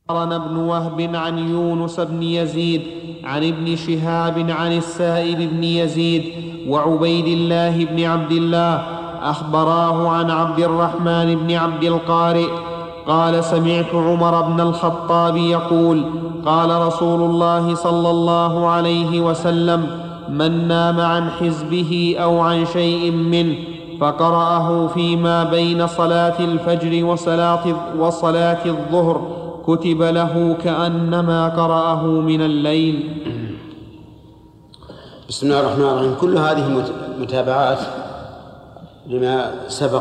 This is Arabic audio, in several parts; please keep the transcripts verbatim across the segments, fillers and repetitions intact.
أخبرنا ابن وهب عن يونس بن يزيد عن ابن شهاب عن السائب بن يزيد وعبيد الله بن عبد الله أخبراه عن عبد الرحمن بن عبد القارئ قال سمعت عمر بن الخطاب يقول قال رسول الله صلى الله عليه وسلم من نام عن حزبه أو عن شيء منه فقرأه فيما بين صلاة الفجر وصلاة, وصلاة الظهر كتب له كأنما قرأه من الليل. بسم الله الرحمن الرحيم. كل هذه متابعات لما سبق،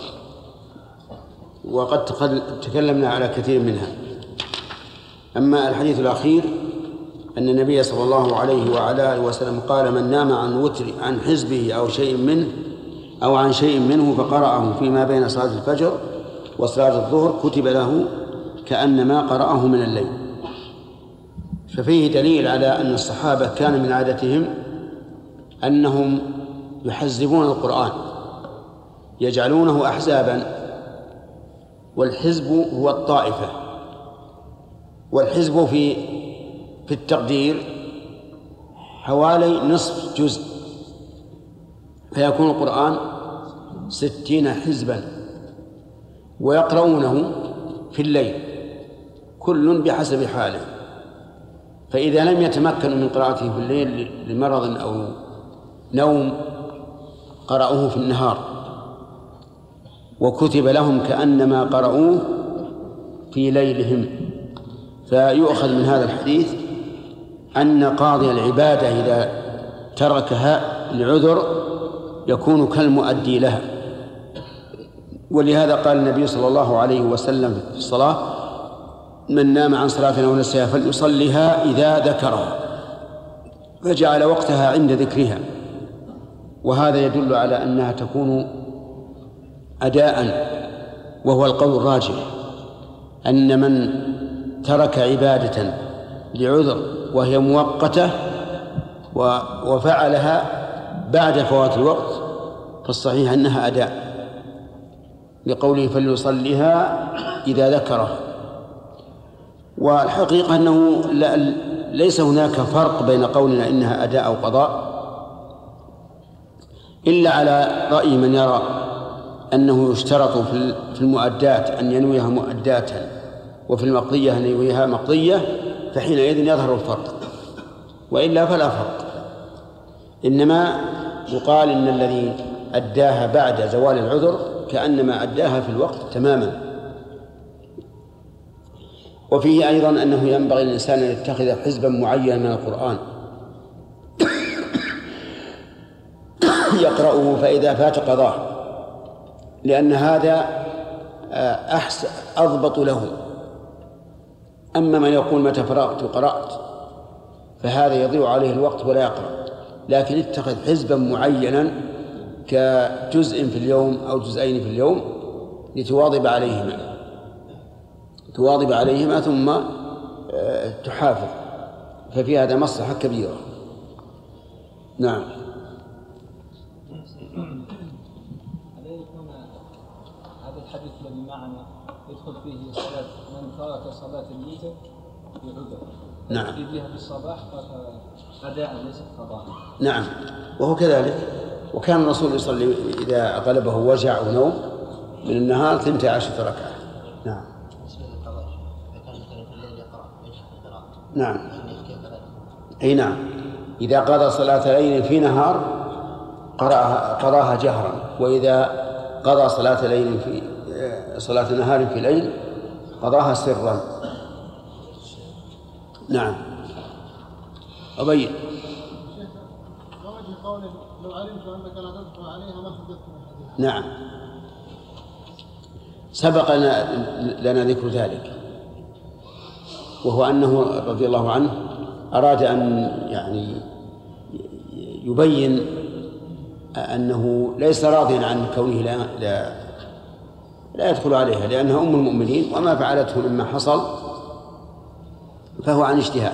وقد تكلمنا على كثير منها. أما الحديث الأخير أن النبي صلى الله عليه وعلى آله وسلم قال من نام عن وتر عن حزبه أو شيء منه أو عن شيء منه فقرأه فيما بين صلاة الفجر وصلاة الظهر كتب له كأنما قرأه من الليل. ففيه دليل على أن الصحابة كان من عادتهم أنهم يحزبون القرآن، يجعلونه أحزابا، والحزب هو الطائفة، والحزب في في التقدير حوالي نصف جزء، فيكون القرآن ستين حزبا ويقرؤونه في الليل كل بحسب حاله. فإذا لم يتمكنوا من قراءته في الليل لمرض أو نوم قرأوه في النهار وكتب لهم كأنما قرأوه في ليلهم. فيؤخذ من هذا الحديث أن قاضي العبادة إذا تركها لعذر يكون كالمؤدي لها. ولهذا قال النبي صلى الله عليه وسلم في الصلاة من نام عن صلاة أو نسيها فليصلها إذا ذكرها، فجعل وقتها عند ذكرها. وهذا يدل على أنها تكون أداء، وهو القول الراجح أن من ترك عبادة لعذر وهي مؤقتة وفعلها بعد فوات الوقت فالصحيح أنها أداء، لقوله فليصلها إذا ذكرها. والحقيقة أنه ليس هناك فرق بين قولنا إنها أداء أو قضاء، إلا على رأي من يرى أنه يشترط في المؤدات أن ينويها مؤدات وفي المقضية أن ينويها مقضية، فحينئذ يظهر الفرق، وإلا فلا فرق. إنما يقال إن الذي أداها بعد زوال العذر كأنما أداها في الوقت تماما. وفيه أيضا أنه ينبغي للإنسان أن يتخذ حزبا معينا من القرآن يقرأه فإذا فات قضاه، لأن هذا أحسن أضبط له. أما من يقول متى فرغت وقرأت فهذا يضيع عليه الوقت ولا يقرأ، لكن اتخذ حزبا معينا كجزء في اليوم أو جزئين في اليوم لتواظب عليهما تواظب عليهما ثم تحافظ، ففي هذا مصلحة كبيرة. نعم. هذا الحديث الذي معنا يدخل فيه صلاة من ترك صلاة الوتر بعذر. نعم. يجيها في الصباح أداء ليس قضاء. نعم، وهو كذلك. وكان الرسول يصلي إذا غلبه وجع أو نوم من النهار ثنتي عشرة ركعة. نعم. نعم. أي نعم، إذا قضى صلاة ليل في نهار قرأها قضاها جهرا، وإذا قضى صلاة ليل في صلاة نهار في ليل قضاها سرا. نعم. أبين. لو علمت أنك لا تدخل عليها ما حدثت الحديث. نعم، سبق لنا ذكر ذلك، وهو أنه رضي الله عنه أراد أن يعني يبين أنه ليس راضيا عن كونه لا, لا, لا يدخل عليها، لأنها أم المؤمنين، وما فعلته مما حصل فهو عن اجتهاد.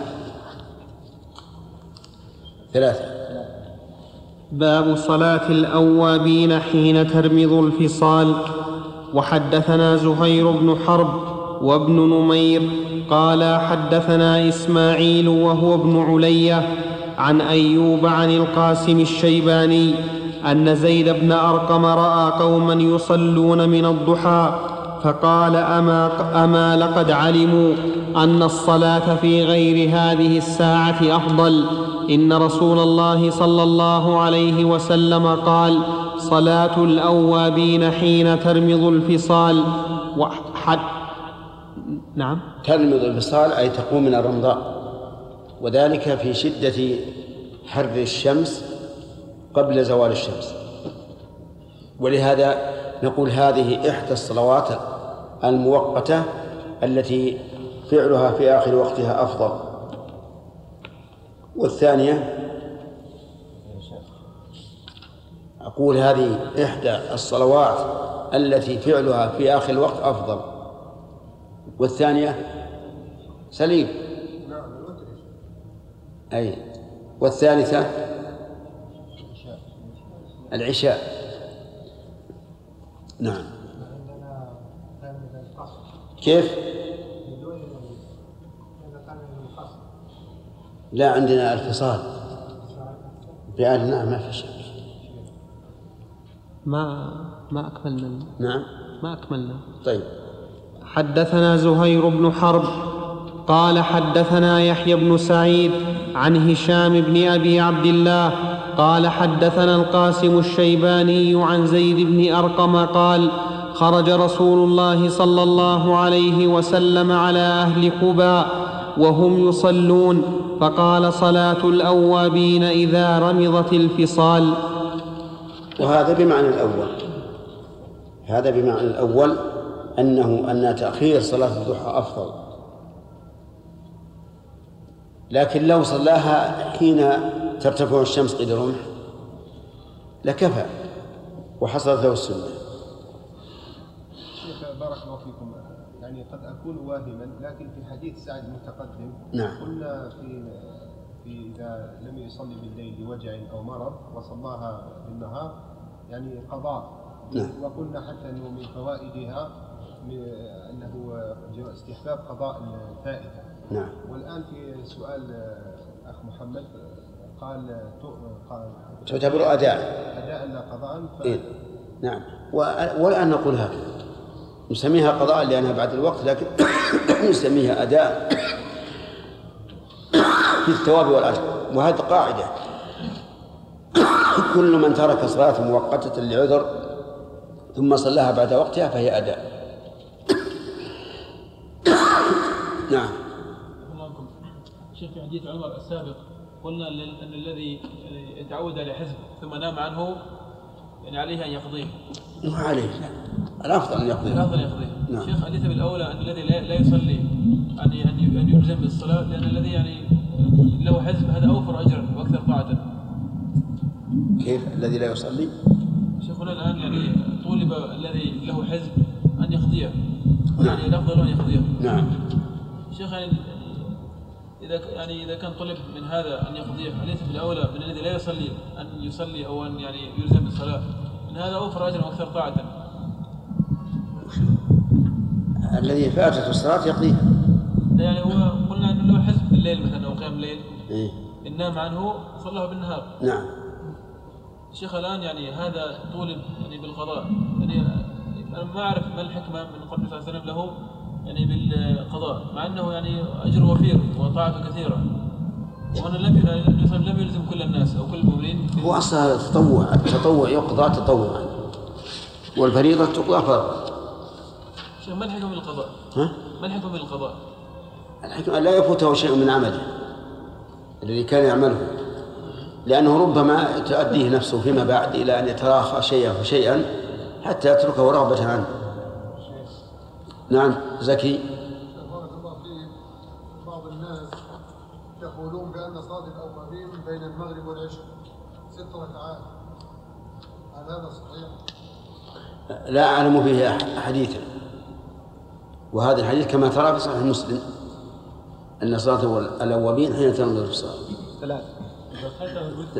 ثلاثة. باب صلاة الأوابين حين ترمض الفصال. وحدثنا زهير بن حرب وابن نمير قال حدثنا إسماعيل وهو ابن علية عن أيوب عن القاسم الشيباني أن زيد بن أرقم رأى قوما يصلون من الضحى فقال أما, أما لقد علموا أن الصلاة في غير هذه الساعة أفضل. إن رسول الله صلى الله عليه وسلم قال صلاة الأوابين حين ترمض الفصال وحد نعم ترمض الفصال أي تقوم من الرمضاء، وذلك في شدة حر الشمس قبل زوال الشمس. ولهذا نقول هذه إحدى الصلوات المؤقتة التي فعلها في آخر وقتها أفضل. والثانية أقول هذه إحدى الصلوات التي فعلها في آخر الوقت أفضل. والثانية سليم أي. والثالثة العشاء. نعم. كيف؟ لا عندنا الفصال بعدنا ما في شيء. ما ما أكملنا. نعم ما أكملنا. طيب. حدثنا زهير بن حرب قال حدثنا يحيى بن سعيد عن هشام بن أبي عبد الله قال حدثنا القاسم الشيباني عن زيد بن أرقم قال خرج رسول الله صلى الله عليه وسلم على أهل قباء وهم يصلون فقال صلاة الأوابين إذا رمضت الفصال. وهذا بمعنى الأول، هذا بمعنى الأول أنه أن تأخير صلاة الضحى أفضل، لكن لو صلاها حين ترتفع الشمس قيد الرمح لكفى وحصلت له السنة. شيخ بارك الله فيكم، يعني قد أكون واهما لكن في حديث سعد المتقدم نعم. قلنا في في إذا لم يصلي بالليل لوجع أو مرض وصلاها بالنهار يعني قضاء. نعم. وقلنا حتى أنه من فوائدها أنه استحباب قضاء الفائدة. نعم. والآن في سؤال أخ محمد قال تعتبر أداء أداء لا قضاء ف... إيه؟ نعم. والآن نقول هكذا نسميها قضاء لأنها بعد الوقت، لكن نسميها أداء في الثواب والأجر. وهذه قاعدة كل من ترك صلاة مؤقتة لعذر ثم صلاها بعد وقتها فهي أداء. نعم. شيخ في حديث عمر السابق قلنا أن الذي يتعود على حزب ثم نام عنه يعني عليه أن يقضيه. مو عليه، الأفضل أن يقضيه. الأفضل يقضيه. نعم. شيخ أليس بالأولى أن الذي لا يصلي أن أن يلزم بالصلاة، لأن الذي يعني له حزب هذا أوفر أجرا وأكثر طاعة. كيف الذي لا يصلي؟ شيخنا الآن يعني طولب الذي له حزب أن يقضيه. نعم. يعني الأفضل أن يقضيه. نعم. شيخ يعني إذا يعني إذا كان طلب من هذا أن يقضيه أليس بالأولى من الذي لا يصلي أن يصلي أو أن يعني يلزم بالصلاة؟ من هذا أوفر أجرا وأكثر طاعة. الذي فاتته الصلاة يقضيها. لا يعني هو قلنا أنه له حزب في الليل مثلا أو قيام الليل. إيه؟ إن نام عنه صلاه بالنهار. نعم. الشيخ الآن يعني هذا طولب يعني بالقضاء، يعني أنا ما أعرف ما الحكمة من قول صلى الله عليه وسلم له يعني بالقضاء، مع أنه يعني أجر وفير وطاعته كثيرة، وأنا لم لم يلزم كل الناس أو كل المؤمنين. هو أصلا تطوع، التطوع يقضى تطوعا والفريضة تقضى فرضا. شيخ ما الحكمة من القضاء؟ ها؟ ما الحكمة من القضاء؟ الحكمة لا يفوته شيء من عمله الذي كان يعمله، لأنه ربما تؤديه نفسه فيما بعد إلى أن يتراخى شيئا فشيئا حتى يتركه رغبة عنه. نعم. زكي. بارك الله فيك. بعض الناس يقولون بأن صلاة الأوابين بين المغرب والعشاء ست ركعات، هل هذا صحيح؟ لا أعلم فيه حديثا، وهذا الحديث كما ترى في صحيح مسلم أن صلاة الأوابين حين تنظر في الصلاة ثلاثة.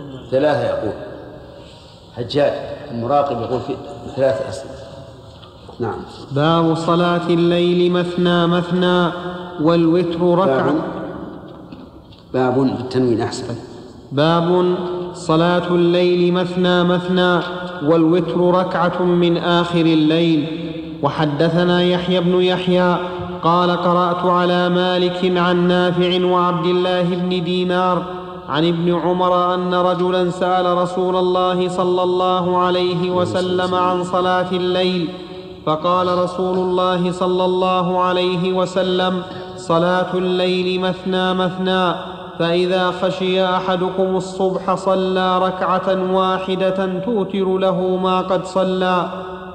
ثلاثة يقول حجاج المراقب يقول في ثلاثة أسئلة. نعم. باب صلاة الليل مثنى مثنى والوتر ركعة. باب, باب بالتنوين أحسن. باب صلاة الليل مثنى مثنى والوتر ركعة من آخر الليل. وحدثنا يحيى بن يحيى قال قرأت على مالك عن نافع وعبد الله بن دينار عن ابن عمر أن رجلا سأل رسول الله صلى الله عليه وسلم عن صلاة الليل، فقال رسول الله صلى الله عليه وسلم: صلاة الليل مثنى مثنى، فإذا خشي أحدكم الصبح صلى ركعة واحدة توتر له ما قد صلى.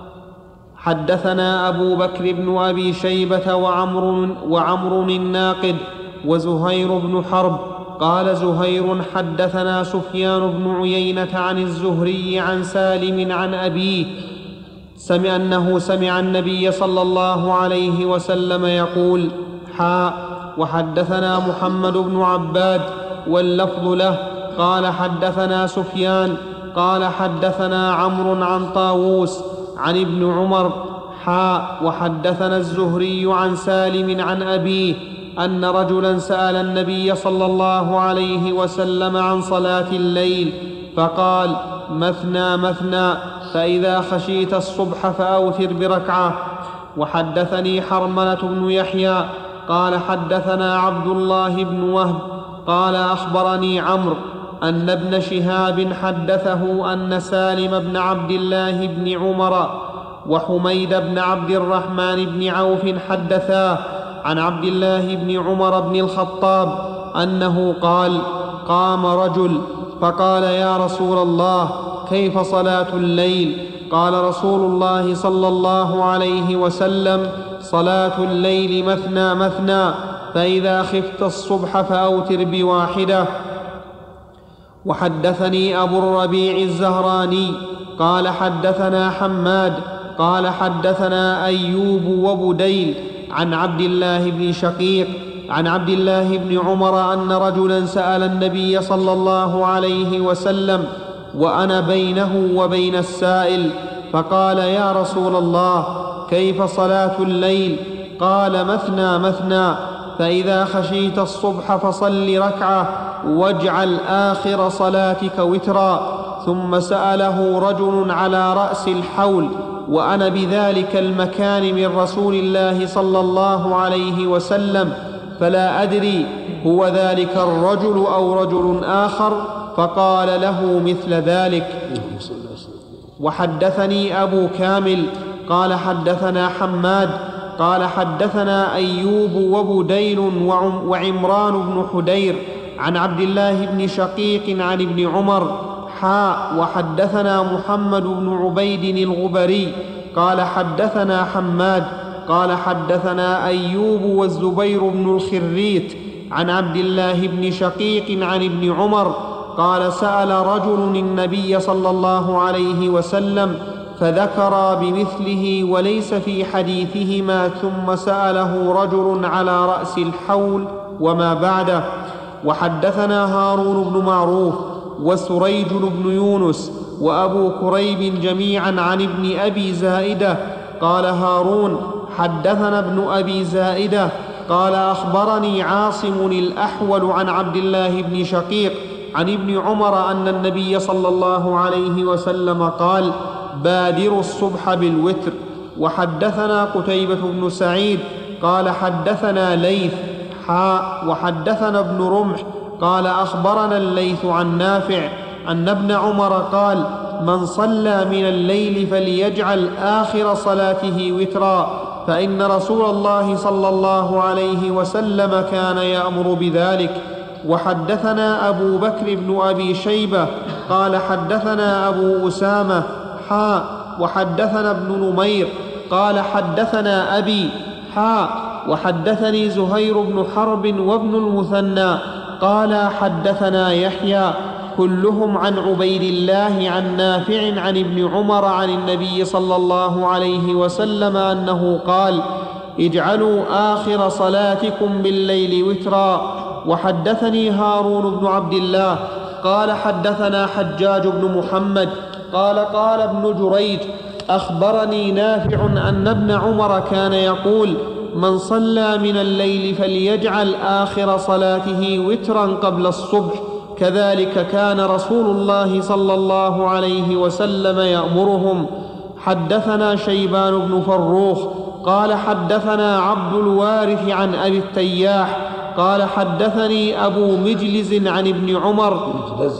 حدثنا أبو بكر بن أبي شيبة وعمر, وعمر الناقد وزهير بن حرب. قال زهير: حدثنا سفيان بن عيينة عن الزهري عن سالم عن أبيه سمع أنه سمع النبي صلى الله عليه وسلم يقول: حاء. وحدثنا محمد بن عباد واللفظ له قال حدثنا سفيان قال حدثنا عمرو عن طاووس عن ابن عمر حاء. وحدثنا الزهري عن سالم عن أبيه أن رجلا سأل النبي صلى الله عليه وسلم عن صلاة الليل فقال: مثنى مثنى، فإذا خشيت الصبح فأوتر بركعة. وحدثني حرملة بن يحيى قال حدثنا عبد الله بن وهب قال أخبرني عمرو أن ابن شهاب حدثه أن سالم بن عبد الله بن عمر وحميد بن عبد الرحمن بن عوف حدثاه عن عبد الله بن عمر بن الخطاب أنه قال: قام رجل فقال: يا رسول الله، كيف صلاة الليل؟ قال رسول الله صلى الله عليه وسلم: صلاة الليل مثنى مثنى، فإذا خفت الصبح فأوتر بواحدة. وحدثني أبو الربيع الزهراني قال حدثنا حماد قال حدثنا أيوب وبديل عن عبد الله بن شقيق عن عبد الله بن عمر أن رجلا سأل النبي صلى الله عليه وسلم وأنا بينه وبين السائل، فقال: يا رسول الله، كيف صلاة الليل؟ قال: مثنى مثنى، فإذا خشيت الصبح فصل ركعة واجعل آخر صلاتك وترا. ثم سأله رجل على رأس الحول وأنا بذلك المكان من رسول الله صلى الله عليه وسلم، فلا أدري هو ذلك الرجل أو رجل آخر، فقال له مثل ذلك. وحدثني أبو كامل قال حدثنا حماد قال حدثنا أيوب وبديل وعمران بن حدير عن عبد الله بن شقيق عن ابن عمر حاء. وحدثنا محمد بن عبيد الغبري قال حدثنا حماد قال حدثنا أيوب والزبير بن الخريت عن عبد الله بن شقيق عن ابن عمر قال: سأل رجل النبي صلى الله عليه وسلم فذكر بمثله وليس في حديثهما، ثم سأله رجل على رأس الحول وما بعده. وحدثنا هارون بن معروف وسريج بن يونس وأبو كريب جميعا عن ابن أبي زائدة قال هارون: حدثنا ابن أبي زائدة قال: أخبرني عاصم الأحول عن عبد الله بن شقيق عن ابن عمر أن النبي صلى الله عليه وسلم قال: بادروا الصبح بالوتر. وحدثنا قتيبة بن سعيد قال حدثنا ليث حاء. وحدثنا ابن رمح قال أخبرنا الليث عن نافع أن ابن عمر قال: من صلى من الليل فليجعل آخر صلاته وترا، فإن رسول الله صلى الله عليه وسلم كان يأمر بذلك. وحدثنا أبو بكر بن أبي شيبة قال حدثنا أبو أسامة حاء. وحدثنا ابن نمير قال حدثنا أبي حاء. وحدثني زهير بن حرب وابن المثنى قال حدثنا يحيى كلهم عن عبيد الله عن نافع عن ابن عمر عن النبي صلى الله عليه وسلم أنه قال: اجعلوا آخر صلاتكم بالليل وترا. وحدثني هارون بن عبد الله قال حدثنا حجاج بن محمد قال قال ابن جريج أخبرني نافع أن ابن عمر كان يقول: من صلى من الليل فليجعل آخر صلاته وترا قبل الصبح، كذلك كان رسول الله صلى الله عليه وسلم يأمرهم. حدثنا شيبان بن فروخ قال حدثنا عبد الوارث عن أبي التياح قال حدثني أبو مجلز عن ابن عمر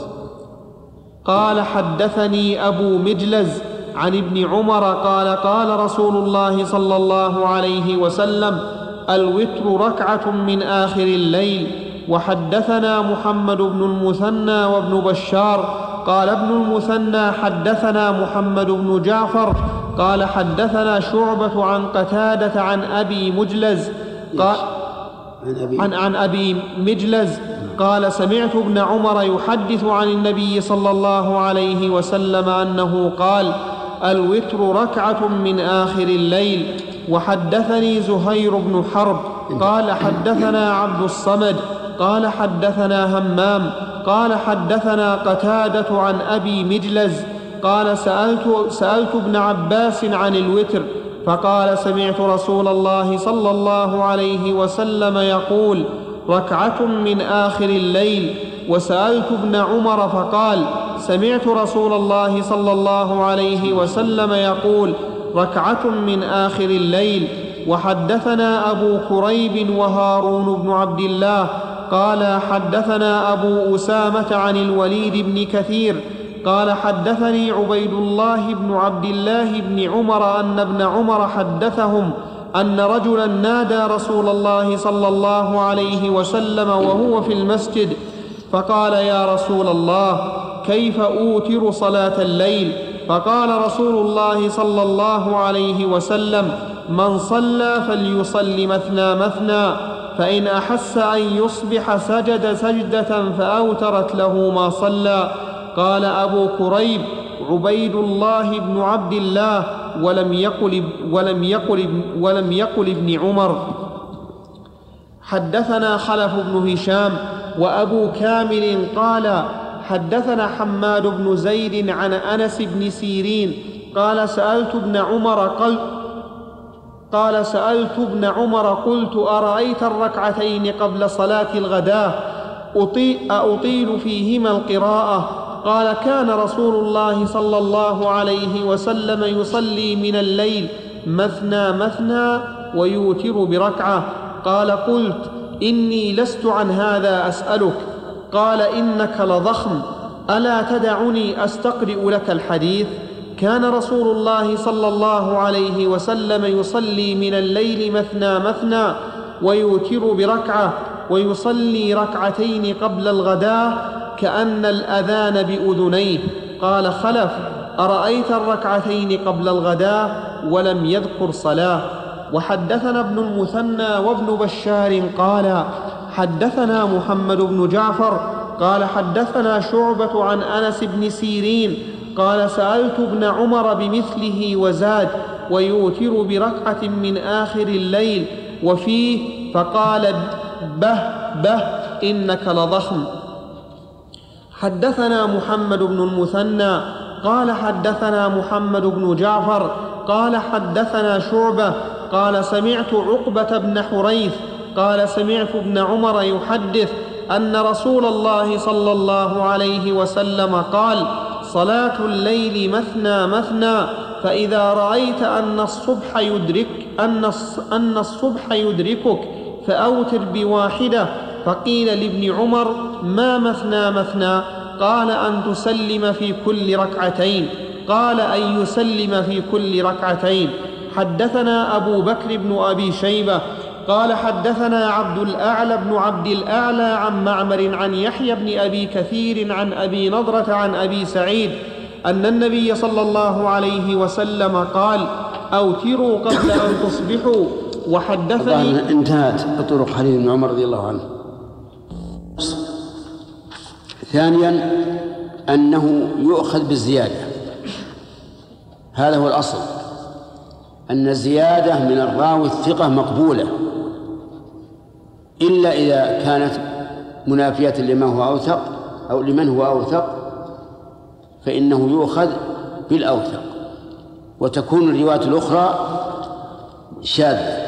قال حدثني أبو مجلز عن ابن عمر قال قال رسول الله صلى الله عليه وسلم: الوتر ركعة من آخر الليل. وحدثنا محمد بن المثنى وابن بشار قال ابن المثنى حدثنا محمد بن جعفر قال حدثنا شعبة عن قتادة عن أبي مجلز قال عن, عن أبي مجلز قال: سمعت ابن عمر يحدث عن النبي صلى الله عليه وسلم أنه قال: الوتر ركعة من آخر الليل. وحدثني زهير بن حرب قال حدثنا عبد الصمد قال حدثنا همام قال حدثنا قتادة عن أبي مجلز قال: سألت, سألت ابن عباس عن الوتر فقال: سمعت رسول الله صلى الله عليه وسلم يقول: ركعة من آخر الليل. وسألت ابن عمر فقال: سمعت رسول الله صلى الله عليه وسلم يقول: ركعة من آخر الليل. وحدثنا أبو كريب وهارون بن عبد الله قال حدثنا أبو أسامة عن الوليد بن كثير قال حدثني عبيد الله بن عبد الله بن عمر أن ابن عمر حدثهم أن رجلا نادى رسول الله صلى الله عليه وسلم وهو في المسجد فقال: يا رسول الله، كيف أوتر صلاة الليل؟ فقال رسول الله صلى الله عليه وسلم: من صلى فليصل مثنى مثنى، فإن أحس أن يصبح سجد سجدة فأوترت له ما صلى. قال أبو كريب: عبيد الله بن عبد الله ولم يقل, ولم يقل, ولم يقل ابن عمر. حدثنا خلف بن هشام وأبو كامل قال حدثنا حماد بن زيد عن أنس بن سيرين قال سألت ابن عمر قل قال سألت ابن عمر قلت: أرأيت الركعتين قبل صلاة الغداء أطيل فيهما القراءة؟ قال: كان رسول الله صلى الله عليه وسلم يصلي من الليل مثنى مثنى ويوتر بركعة. قال: قلت: إني لست عن هذا أسألك. قال: إنك لضخم، ألا تدعني أستقرئ لك الحديث؟ كان رسول الله صلى الله عليه وسلم يصلي من الليل مثنى مثنى ويوتر بركعة ويصلي ركعتين قبل الغداء كأن الأذان بأذنيه. قال خلف: أرأيت الركعتين قبل الغداء؟ ولم يذكر صلاة. وحدثنا ابن المثنى وابن بشار قال حدثنا محمد بن جعفر قال حدثنا شعبة عن أنس بن سيرين قال: سألت ابن عمر بمثله وزاد: ويوتر بركعة من آخر الليل. وفيه فقال: به به إنك لضخم. حدثنا محمد بن المثنى قال حدثنا محمد بن جعفر قال حدثنا شعبة قال: سمعت عقبة بن حريث قال: سمعت ابن عمر يحدث أن رسول الله صلى الله عليه وسلم قال: صلاة الليل مثنى مثنى، فإذا رأيت أن الصبح يدرك أن أن الصبح يدركك فأوتر بواحدة. فقيل لابن عمر: ما مثنى مثنى؟ قال: أن تسلم في كل ركعتين. قال: أن يسلم في كل ركعتين. حدثنا أبو بكر بن أبي شيبة قال حدثنا عبد الأعلى بن عبد الأعلى عن معمر عن يحيى بن أبي كثير عن أبي نضرة عن أبي سعيد أن النبي صلى الله عليه وسلم قال: أوتروا قبل أن تصبحوا. وحدثني انتهت طرق حديث ابن عمر رضي الله عنه. ثانيا أنه يؤخذ بالزيادة، هذا هو الأصل، أن الزيادة من الراوي الثقة مقبولة إلا إذا كانت منافية لمن هو أوثق أو لمن هو أوثق، فإنه يؤخذ بالأوثق. وتكون الروايات الأخرى شاذة.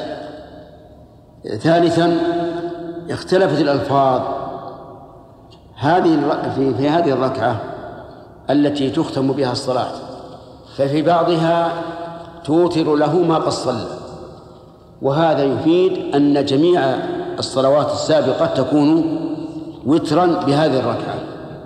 ثالثا اختلفت الألفاظ هذه في, في هذه الركعة التي تختم بها الصلاة، ففي بعضها توتر له ما قد صلى، وهذا يفيد أن جميع الصلوات السابقة تكون وترا بهذه الركعة،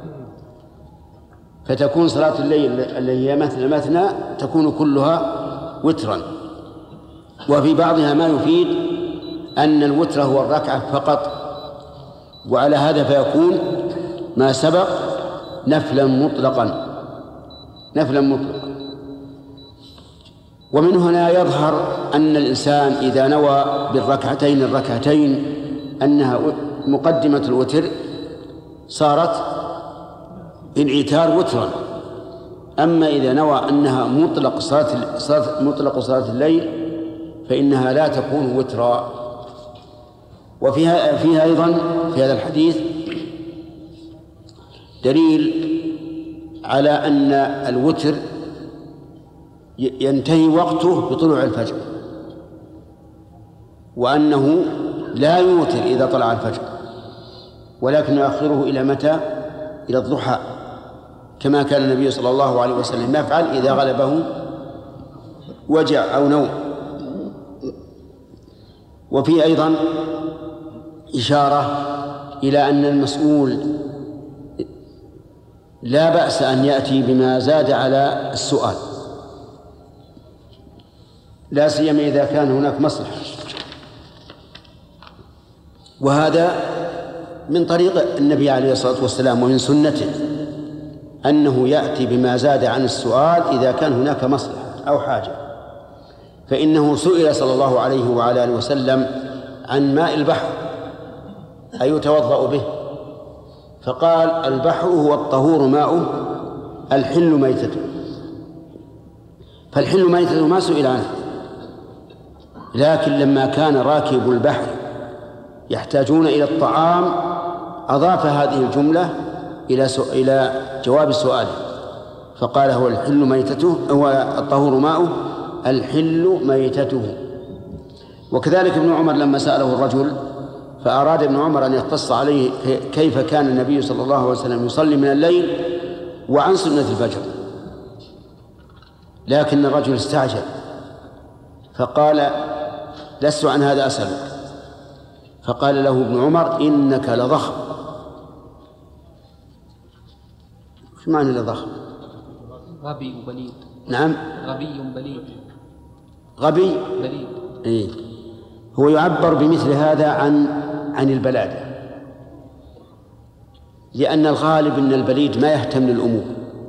فتكون صلاة الليل التي هي مثنى مثنى تكون كلها وترا. وفي بعضها ما يفيد أن الوتر هو الركعة فقط، وعلى هذا فيكون ما سبق نفلا مطلقا نفلا مطلقا. ومن هنا يظهر أن الإنسان إذا نوى بالركعتين الركعتين أنها مقدمة الوتر صارت انعتار وترا، أما إذا نوى أنها مطلق صلاة مطلق صلاة الليل فإنها لا تكون وترا. وفيها فيها أيضا في هذا الحديث دليل على أن الوتر ينتهي وقته بطلوع الفجر، وأنه لا يوتر إذا طلع الفجر، ولكن يؤخره إلى متى؟ إلى الضحى، كما كان النبي صلى الله عليه وسلم يفعل إذا غلبه وجع أو نوم. وفي أيضا إشارة إلى أن المسؤول لا بأس أن يأتي بما زاد على السؤال، لا سيما إذا كان هناك مصلحة. وهذا من طريق النبي عليه الصلاة والسلام ومن سنته أنه يأتي بما زاد عن السؤال إذا كان هناك مصلحة أو حاجة. فإنه سئل صلى الله عليه وعلى آله وسلم عن ماء البحر أيتوضأ به؟ فقال البحر هو الطهور ماؤه الحل ميتته. فالحل ميتته ما سئل عنه، لكن لما كان راكب البحر يحتاجون إلى الطعام أضاف هذه الجملة إلى إلى جواب سؤاله، فقال هو الحل ميتته، هو الطهور ماؤه الحل ميتته. وكذلك ابن عمر لما سأله الرجل فأراد ابن عمر أن يقتص عليه كيف كان النبي صلى الله عليه وسلم يصلي من الليل وعن سنة الفجر، لكن الرجل استعجل فقال لست عن هذا أسألك، فقال له ابن عمر إنك لضخم. وش معنى لضخم؟ غبي وبليد. نعم، غبي بليد. غبي بليد. إيه؟ هو يعبر بمثل هذا عن عن البلادة، لأن الغالب أن البليد ما يهتم للأمور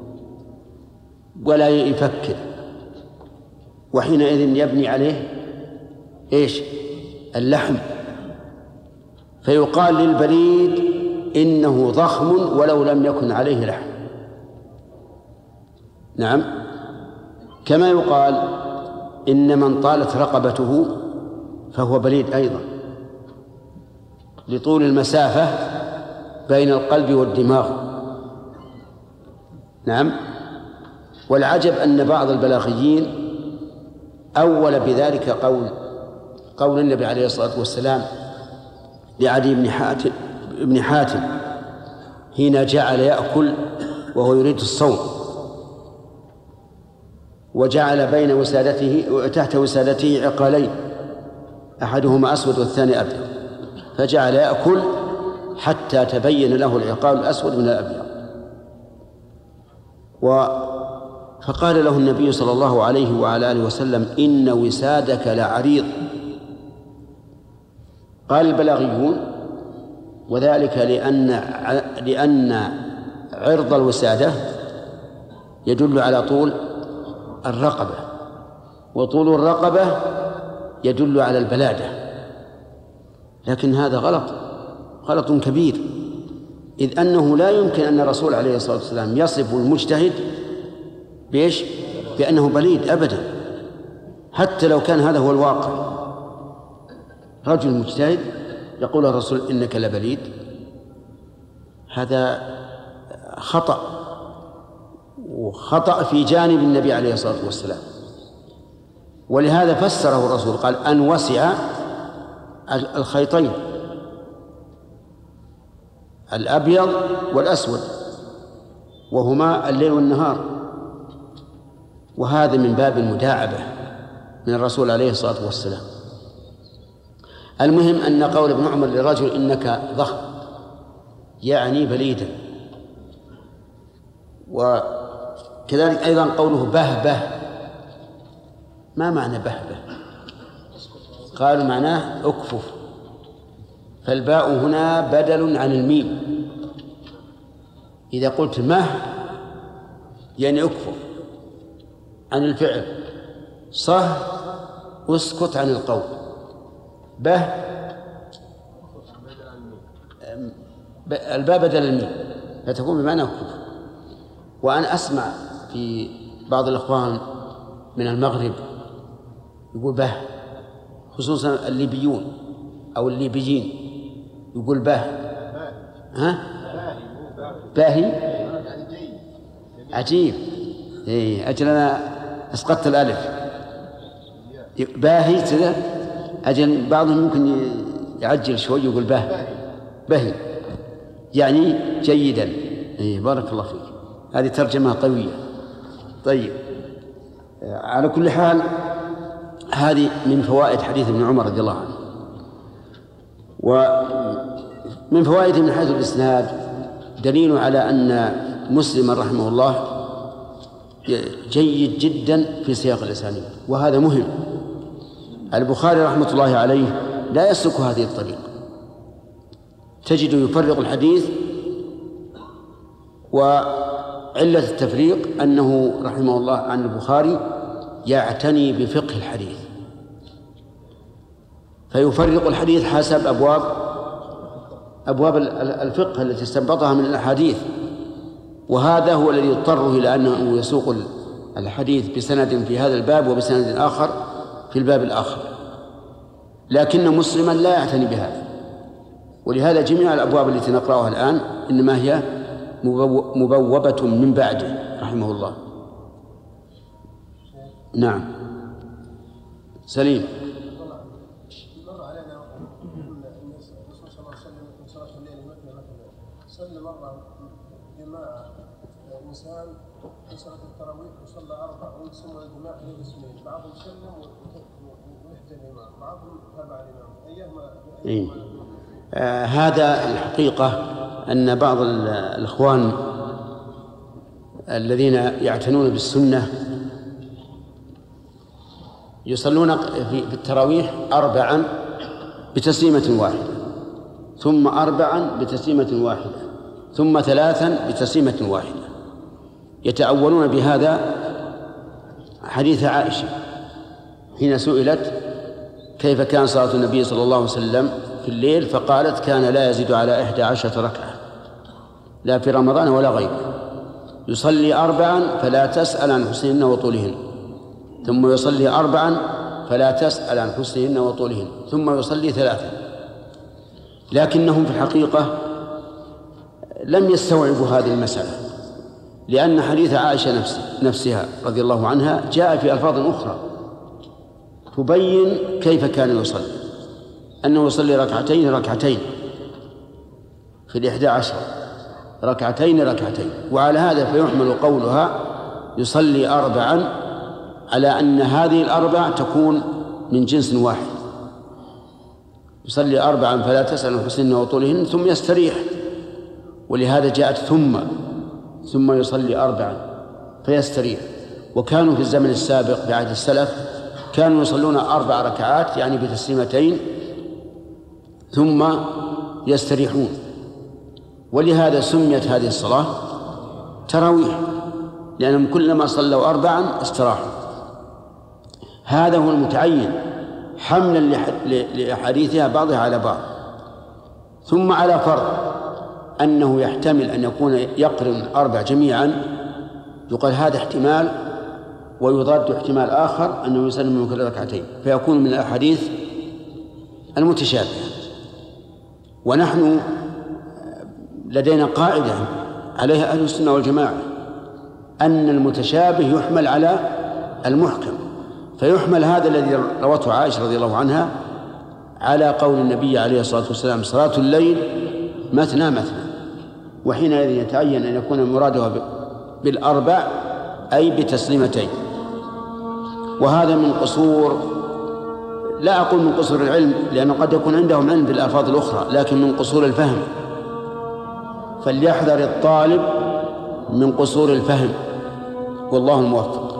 ولا يفكر، وحينئذ يبني عليه إيش؟ اللحم، فيقال للبليد إنه ضخم ولو لم يكن عليه لحم. نعم، كما يقال إن من طالت رقبته فهو بليد أيضا لطول المسافة بين القلب والدماغ. نعم. والعجب أن بعض البلاغيين أول بذلك قول قول النبي عليه الصلاة والسلام لعدي بن حاتم ابن حاتم حين جعل يأكل وهو يريد الصوم، وجعل بين وسادته وتحت وسادته عقالين أحدهما أسود والثاني أبيض، فجعل يأكل حتى تبين له العقال الأسود من الأبيض. و فقال له النبي صلى الله عليه وعلى آله وسلم إن وسادك لعريض. قال البلاغيون وذلك لأن لأن عرض الوسادة يدل على طول الرقبة، وطول الرقبة يدل على البلادة، لكن هذا غلط غلط كبير، إذ أنه لا يمكن أن الرسول عليه الصلاة والسلام يصف المجتهد بإيش؟ بأنه بليد أبدا، حتى لو كان هذا هو الواقع. رجل مجتهد يقول الرسول إنك لبليد، هذا خطأ، وخطأ في جانب النبي عليه الصلاة والسلام، ولهذا فسره الرسول قال أن وسع الخيطين الأبيض والأسود وهما الليل والنهار، وهذا من باب المداعبة من الرسول عليه الصلاة والسلام. المهم أن قول ابن عمر للرجل إنك ضخم يعني بليدا، وكذلك أيضا قوله بهبه، ما معنى بهبه؟ قالوا معناه أكفف، فالباء هنا بدل عن الميم. إذا قلت مه يعني أكفف عن الفعل، صه اسكت عن القول، به الباء بدل الميم فتكون بمعنى أكفف. وأنا أسمع في بعض الأخوان من المغرب يقول به، خصوصا الليبيون أو الليبيين يقول به. ها؟ باهي عجيب. إيه أجل أنا أسقطت الألف باهي كذا، أجل بعضهم ممكن يعجل شوي يقول به باهي يعني جيدا. إيه بارك الله فيك، هذه ترجمة قوية. طيب على كل حال هذه من فوائد حديث ابن عمر رضي الله عنه. ومن فوائده من حيث الإسناد دليل على أن مسلم رحمه الله جيد جدا في سياق الأسانيد، وهذا مهم. البخاري رحمة الله عليه لا يسلك هذه الطريقة، تجد يفرق الحديث، وعلة التفريق أنه رحمه الله عن البخاري يعتني بفقه الحديث، فيفرق الحديث حسب أبواب أبواب الفقه التي استنبطها من الأحاديث، وهذا هو الذي يضطر إلى أنه يسوق الحديث بسند في هذا الباب وبسند آخر في الباب الآخر، لكن مسلما لا يعتني بهذا. ولهذا جميع الأبواب التي نقرأها الآن إنما هي مبوبة من بعده رحمه الله. نعم سليم. مر علينا الرسول صلى الله عليه وسلم في صلاة الليل مثلا مثلا صلى مرة جماعة إنسان في صلاة التراويح وصلى أربع ويقسم الجماعة إلى قسمين، بعضهم سلم ويحدى الإمام، بعضهم تابع الإمام. أيهما إيه. آه هذا الحقيقة أن بعض الإخوان الذين يعتنون بالسنة يصلون في التراويح أربعا بتسليمة واحدة، ثم أربعا بتسليمة واحدة، ثم ثلاثا بتسليمة واحدة، يتأولون بهذا حديث عائشة حين سئلت كيف كان صلاة النبي صلى الله عليه وسلم في الليل، فقالت كان لا يزيد على إحدى عشرة ركعة لا في رمضان ولا غيره، يصلي أربعا فلا تسأل عن حسنهن وطولهن، ثم يصلي أربعا فلا تسأل عن حسنهن وطولهن، ثم يصلي ثلاثا. لكنهم في الحقيقة لم يستوعبوا هذه المسألة، لأن حديث عائشة نفسها رضي الله عنها جاء في ألفاظ أخرى تبين كيف كان يصلي، أنه يصلي ركعتين ركعتين في الإحدى عشر، ركعتين ركعتين. وعلى هذا فيحمل قولها يصلي أربعا على أن هذه الأربع تكون من جنس واحد، يصلي أربعا فلا تسأل عن حسنهن وطولهن ثم يستريح، ولهذا جاءت ثم ثم يصلي أربعا فيستريح. وكانوا في الزمن السابق بعهد السلف كانوا يصلون أربع ركعات يعني بتسليمتين ثم يستريحون، ولهذا سميت هذه الصلاة تراويح، لأنهم كلما صلوا أربعا استراحوا. هذا هو المتعين حملا لأحاديثها بعضها على بعض. ثم على فرض أنه يحتمل أن يكون يقرن أربع جميعا، يقال هذا احتمال ويضاد احتمال آخر أنه يسلم من كل ركعتين، فيكون من الأحاديث المتشابهة. ونحن لدينا قاعدة عليها أهل السنة والجماعة أن المتشابه يحمل على المحكم، فيحمل هذا الذي روته عائشة رضي الله عنها على قول النبي عليه الصلاة والسلام صلاة الليل مثنى مثنى، وحينئذ يتعين أن يكون المراد بالأربع أي بتسليمتين. وهذا من قصور، لا أقول من قصور العلم لأنه قد يكون عندهم علم بالألفاظ الأخرى، لكن من قصور الفهم. فليحذر الطالب من قصور الفهم، والله الموفق.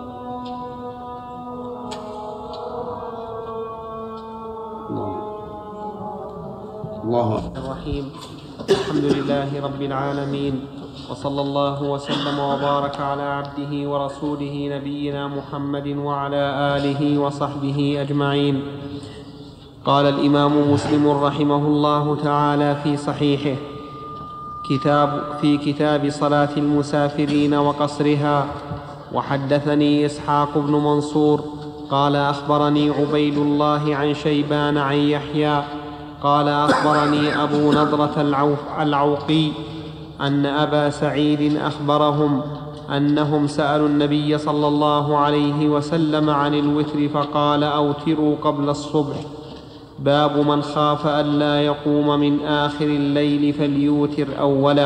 الله الرحيم. الحمد لله رب العالمين، وصلى الله وسلم وبارك على عبده ورسوله نبينا محمد وعلى آله وصحبه أجمعين. قال الإمام مسلم رحمه الله تعالى في صحيحه كتاب في كتاب صلاة المسافرين وقصرها: وحدثني إسحاق بن منصور قال أخبرني عبيد الله عن شيبان عن يحيى قال أخبرني أبو نضرة العوقي أن أبا سعيد أخبرهم أنهم سألوا النبي صلى الله عليه وسلم عن الوتر فقال: أوتروا قبل الصبح. باب من خاف ألا يقوم من آخر الليل فليوتر أوله.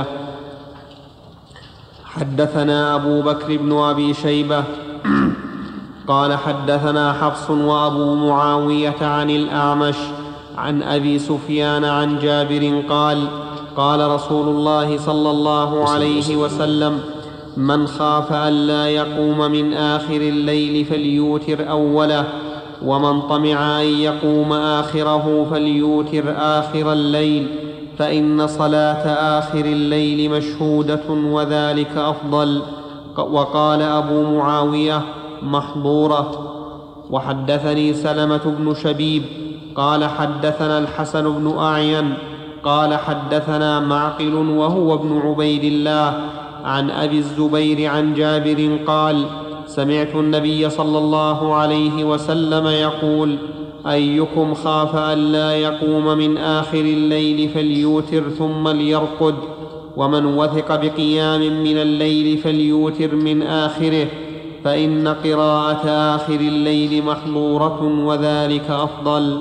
حدثنا أبو بكر بن أبي شيبة قال حدثنا حفص وأبو معاوية عن الأعمش عن أبي سفيان عن جابر قال: قال رسول الله صلى الله عليه وسلم: من خاف ألا يقوم من آخر الليل فليوتر أوله، ومن طمع أن يقوم آخره فليوتر آخر الليل، فإن صلاة آخر الليل مشهودة وذلك أفضل. وقال أبو معاوية: محظورة. وحدثني سلمة بن شبيب قال حدثنا الحسن بن أعين قال حدثنا معقل وهو ابن عبيد الله عن أبي الزبير عن جابر قال: سمعت النبي صلى الله عليه وسلم يقول: أيكم خاف ألا يقوم من آخر الليل فليوتر ثم ليرقد، ومن وثق بقيام من الليل فليوتر من آخره، فإن قراءة آخر الليل محظورة وذلك أفضل.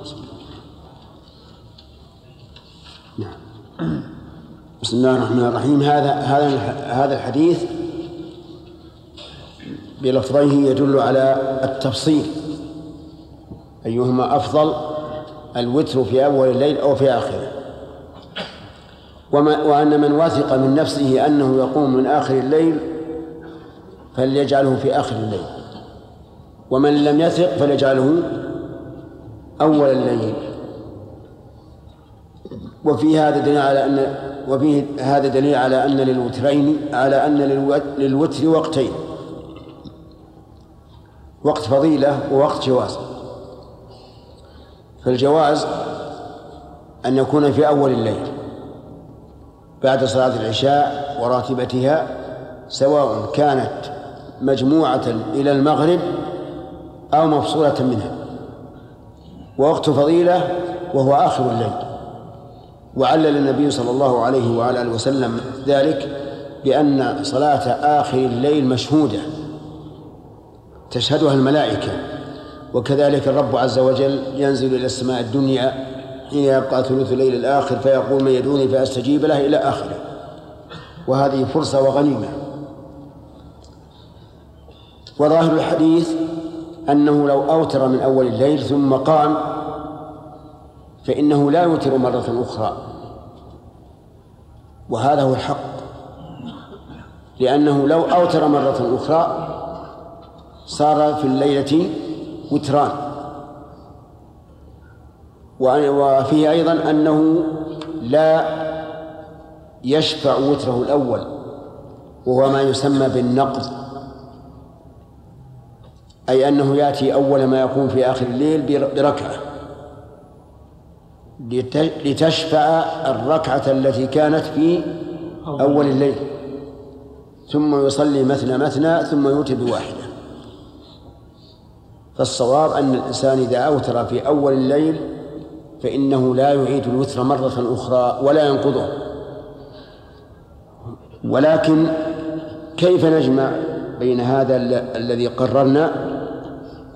بسم الله الرحمن الرحيم. هذا هذا هذا الحديث بلفظيه يدل على التفصيل، أيهما أفضل، الوتر في أول الليل أو في آخره، وما وأن من وثق من نفسه أنه يقوم من آخر الليل فليجعله في آخر الليل، ومن لم يثق فليجعله أول الليل. وفي هذا دليل على أن وفيه هذا دليل على أن للوترين على أن للوتر وقتين: وقت فضيلة ووقت جواز. فالجواز أن يكون في أول الليل بعد صلاة العشاء وراتبتها، سواء كانت مجموعة إلى المغرب أو مفصولة منها. ووقت فضيلة وهو آخر الليل، وعلل النبي صلى الله عليه وعلى آله وسلم ذلك بأن صلاة آخر الليل مشهودة تشهدها الملائكة، وكذلك الرب عز وجل ينزل إلى السماء الدنيا حين يبقى ثلث الليل الآخر فيقول: من يدعوني فأستجيب له، إلى آخره. وهذه فرصة وغنيمة. وظاهر الحديث أنه لو أوتر من أول الليل ثم قام فإنه لا يوتر مرة أخرى، وهذا هو الحق، لأنه لو أوتر مرة أخرى صار في الليلة وتران. وفيه أيضا أنه لا يشفع وتره الأول، وهو ما يسمى بالنقض، أي أنه يأتي أول ما يكون في آخر الليل بركعة لتشفع الركعة التي كانت في أول الليل، ثم يصلي مثنى مثنى ثم يوتر بواحدة. فالصواب أن الإنسان إذا أوتر في أول الليل فإنه لا يعيد الوتر مرة أخرى ولا ينقضه. ولكن كيف نجمع بين هذا الذي قررنا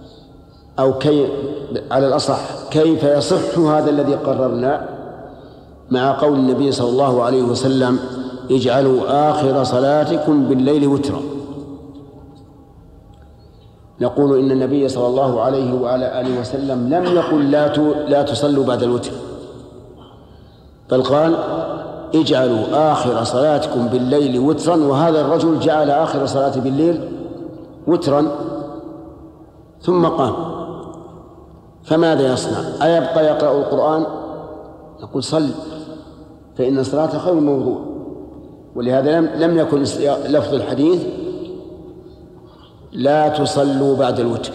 أو كي على الأصح كيف يصح هذا الذي قررنا مع قول النبي صلى الله عليه وسلم اجعلوا آخر صلاتكم بالليل وترا؟ نقول إن النبي صلى الله عليه وعلى آله وسلم لم يقل لا لا تصلوا بعد الوتر، بل قال اجعلوا آخر صلاتكم بالليل وترا، وهذا الرجل جعل آخر صلاته بالليل وترا ثم قام، فماذا يصنع؟ أيبقى يقرأ القرآن؟ نقول صل، فإن الصلاة خير موضوع. ولهذا لم يكن لفظ الحديث لا تصلوا بعد الوتر.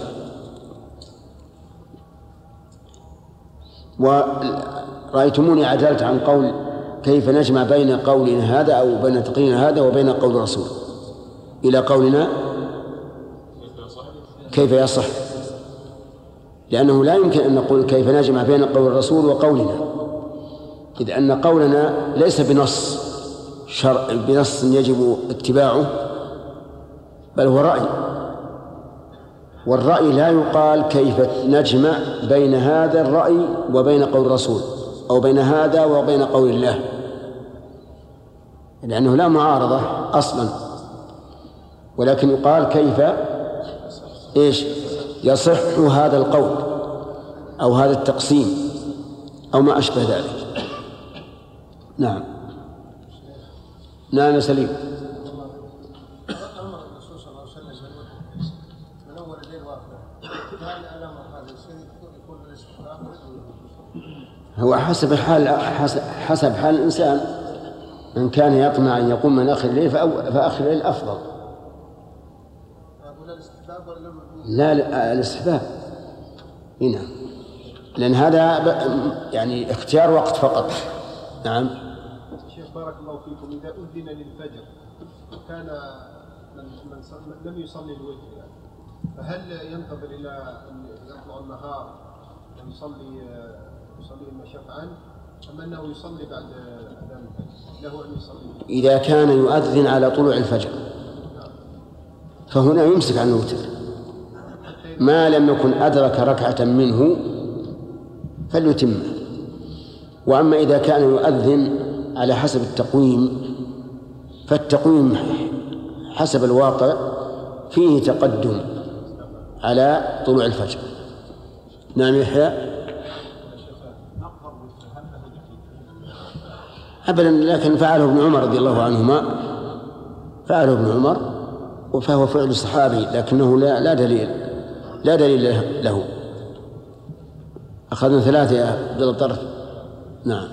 ورأيتموني عدلت عن قول كيف نجمع بين قولنا هذا أو بين تقريرنا هذا وبين قول الرسول إلى قولنا كيف يصح، لأنه لا يمكن أن نقول كيف نجمع بين قول الرسول وقولنا، إذ أن قولنا ليس بنص شرع بنص يجب اتباعه، بل هو رأي، والرأي لا يقال كيف نجمع بين هذا الرأي وبين قول الرسول أو بين هذا وبين قول الله، لأنه لا معارضة أصلا، ولكن يقال كيف إيش يصح هذا القول أو هذا التقسيم أو ما أشبه ذلك. نعم نعم سليم. أمر الرسول صلى الله عليه وسلم من أول الليل وآخره، هل الأمر هذا الشيء يكون الاستحباب؟ هو حسب حال حسب حال الإنسان، من كان يطمع أن يقوم من آخر الليل فآخر الليل أفضل. لا الاستحباب هنا، لأن هذا يعني اختيار وقت فقط. نعم. شيخ بارك الله فيكم، إذا أذن للفجر كان من من لم يصلي الوتر يعني، فهل ينتظر إلى أن يطلع النهار أن يصلي يصلي شفعا، أم أنه يصلي بعد أذان الفجر له أن يصلي؟ إذا كان يؤذن على طلوع الفجر فهنا يمسك عن الوتر، ما لم يكن أدرك ركعة منه فليتم. وأما إذا كان يؤذن على حسب التقويم فالتقويم حسب الواقع فيه تقدم على طلوع الفجر. نعم يحيى. أبدا، لكن فعله ابن عمر رضي الله عنهما، فعله ابن عمر فهو فعل صحابي، لكنه لا, لا دليل لا دليل له. أخذنا ثلاثة يا عبد الطرف. نعم.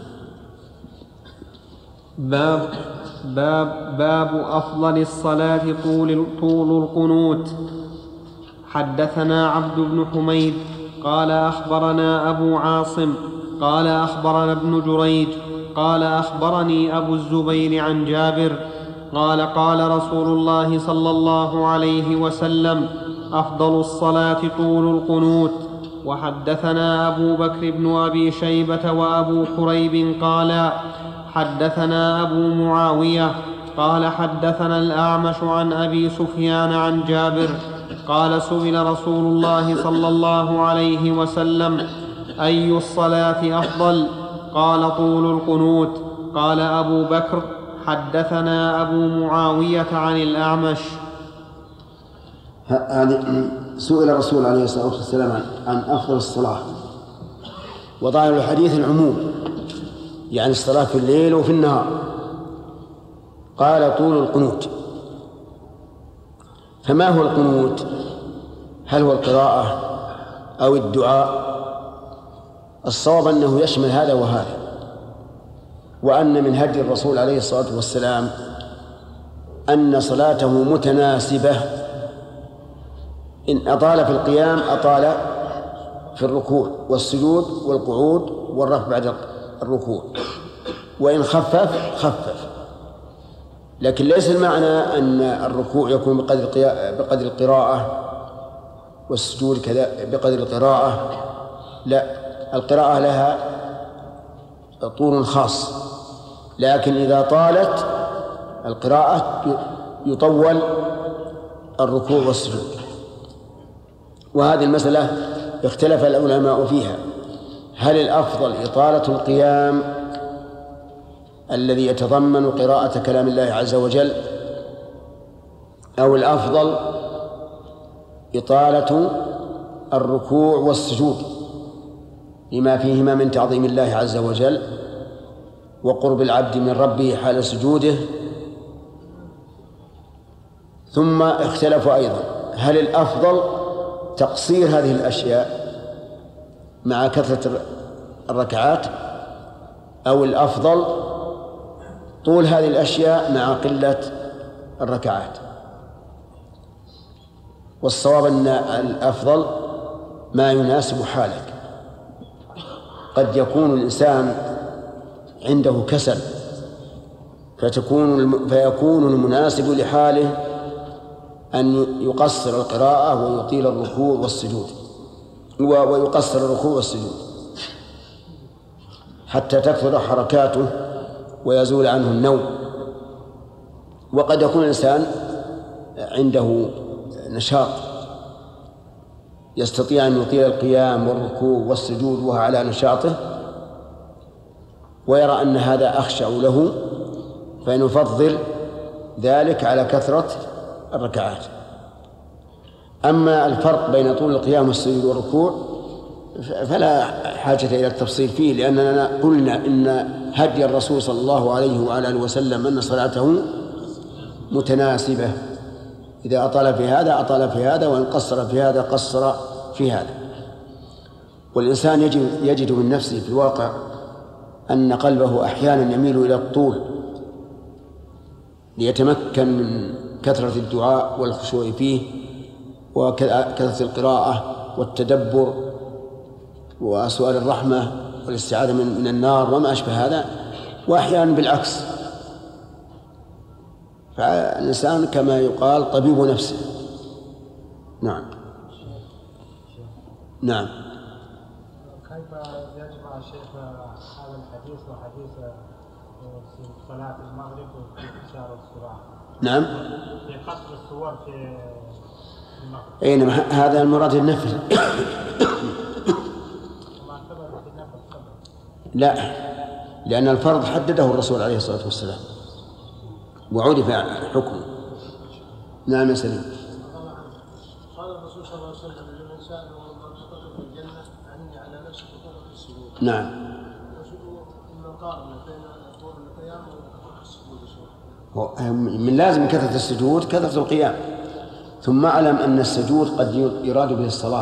باب باب باب أفضل الصلاة طول طول القنوت. حدثنا عبد بن حميد قال أخبرنا أبو عاصم قال أخبرنا ابن جريج قال أخبرني أبو الزبير عن جابر قال قال رسول الله صلى الله عليه وسلم أفضل الصلاة طول القنوت. وحدثنا أبو بكر بن أبي شيبة وأبو كريب قال حدثنا أبو معاوية قال حدثنا الأعمش عن أبي سفيان عن جابر قال سئل رسول الله صلى الله عليه وسلم أي الصلاة أفضل؟ قال طول القنوت. قال أبو بكر حدثنا أبو معاوية عن الأعمش. هذه سئل الرسول عليه الصلاة والسلام عن أفضل الصلاة، وظاهر الحديث العموم، يعني الصلاة في الليل وفي النهار. قال طول القنوت. فما هو القنوت؟ هل هو القراءة أو الدعاء؟ الصواب أنه يشمل هذا وهذا، وأن من هدي الرسول عليه الصلاة والسلام أن صلاته متناسبة، إن أطال في القيام أطال في الركوع والسجود والقعود والرفع بعد الركوع، وإن خفف خفف. لكن ليس المعنى أن الركوع يكون بقدر بقدر القراءة والسجود كذا بقدر القراءة، لا، القراءة لها طول خاص، لكن إذا طالت القراءة يطول الركوع والسجود. وهذه المسألة اختلف العلماء فيها، هل الأفضل إطالة القيام الذي يتضمن قراءة كلام الله عز وجل، أو الأفضل إطالة الركوع والسجود لما فيهما من تعظيم الله عز وجل وقرب العبد من ربه حال سجوده. ثم اختلفوا أيضا هل الأفضل تقصير هذه الأشياء مع كثرة الركعات، أو الأفضل طول هذه الأشياء مع قلة الركعات. والصواب أن الأفضل ما يناسب حالك. قد يكون الإنسان عنده كسل فتكون فيكون المناسب لحاله أن يقصر القراءة ويطيل الركوع والسجود ويقصر الركوع والسجود حتى تكثر حركاته ويزول عنه النوم. وقد يكون الإنسان عنده نشاط يستطيع أن يطيل القيام والركوع والسجود وهو على نشاطه ويرى أن هذا أخشع له فنفضل ذلك على كثرة الركعات. أما الفرق بين طول القيام والسجود والركوع فلا حاجة إلى التفصيل فيه، لأننا قلنا إن هدي الرسول صلى الله عليه وعلى آله وسلم أن صلاته متناسبة، إذا أطال في هذا أطال في هذا، وإن قصر في هذا قصر في هذا. والإنسان يجد, يجد من نفسه في الواقع أن قلبه أحيانا يميل إلى الطول ليتمكن من كثرة الدعاء والخشوع فيه وكثرة القراءة والتدبر وسؤال الرحمة والاستعاذة من النار وما أشبه هذا، وأحيانا بالعكس. فالإنسان كما يقال طبيب نفسه. نعم نعم. كيف يجمع الشيخ هذا الحديث وحديث في صلاة المغرب وفي إشارة الصراع؟ نعم. في قصر الصور في المغرب. أي نعم، هذا المراد النفل. لا، لأن الفرض حدده الرسول عليه الصلاة والسلام وعرف حكمه. نعم يا سليم. قال الرسول صلى الله عليه وسلم لمن سأله مرافقته في الجنة عني على نفسك بكثرة السجود. نعم. المقارنة بين طول القيام وكثرة السجود. من لازم كثرة السجود كثرة القيام. ثم أعلم أن السجود قد يراد به الصلاة،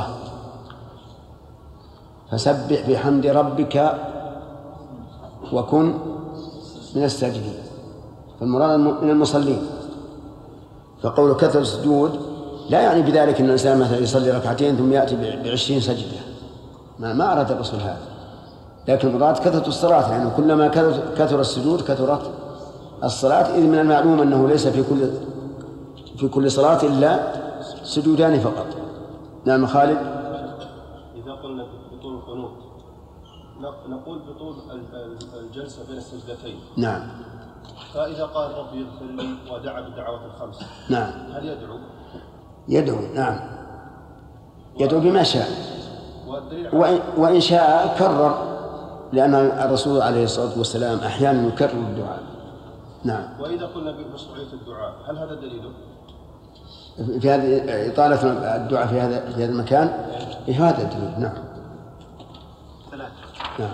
فسبح بحمد ربك وكن من الساجدين، فالمراد من المصلين. فقول كثر السجود لا يعني بذلك أن الإنسان مثلا يصلي ركعتين ثم يأتي بعشرين سجدة، ما, ما أراد الرسول هذا، لكن المراد كثرة الصلاة، لأنه يعني كلما كثر السجود كثرت الصلاة، إذ من المعلوم أنه ليس في كل في كل صلاة إلا سجودان فقط. نعم خالد. إذا قلنا بطول القنوت نقول بطول الجلسة بين السجدتين. نعم. فإذا قال ربي اغفر لي ودعا بالدعوات الخمس، نعم، هل يدعو؟ يدعو، نعم، يدعو بما شاء، وإن, وإن شاء كرر، لأن الرسول عليه الصلاة والسلام أحيانا يكرر الدعاء. نعم. وإذا قلنا بمشروعية الدعاء هل هذا دليله؟ في هذه إطالة الدعاء في هذا في هذا المكان، هذا دليل. نعم. نعم.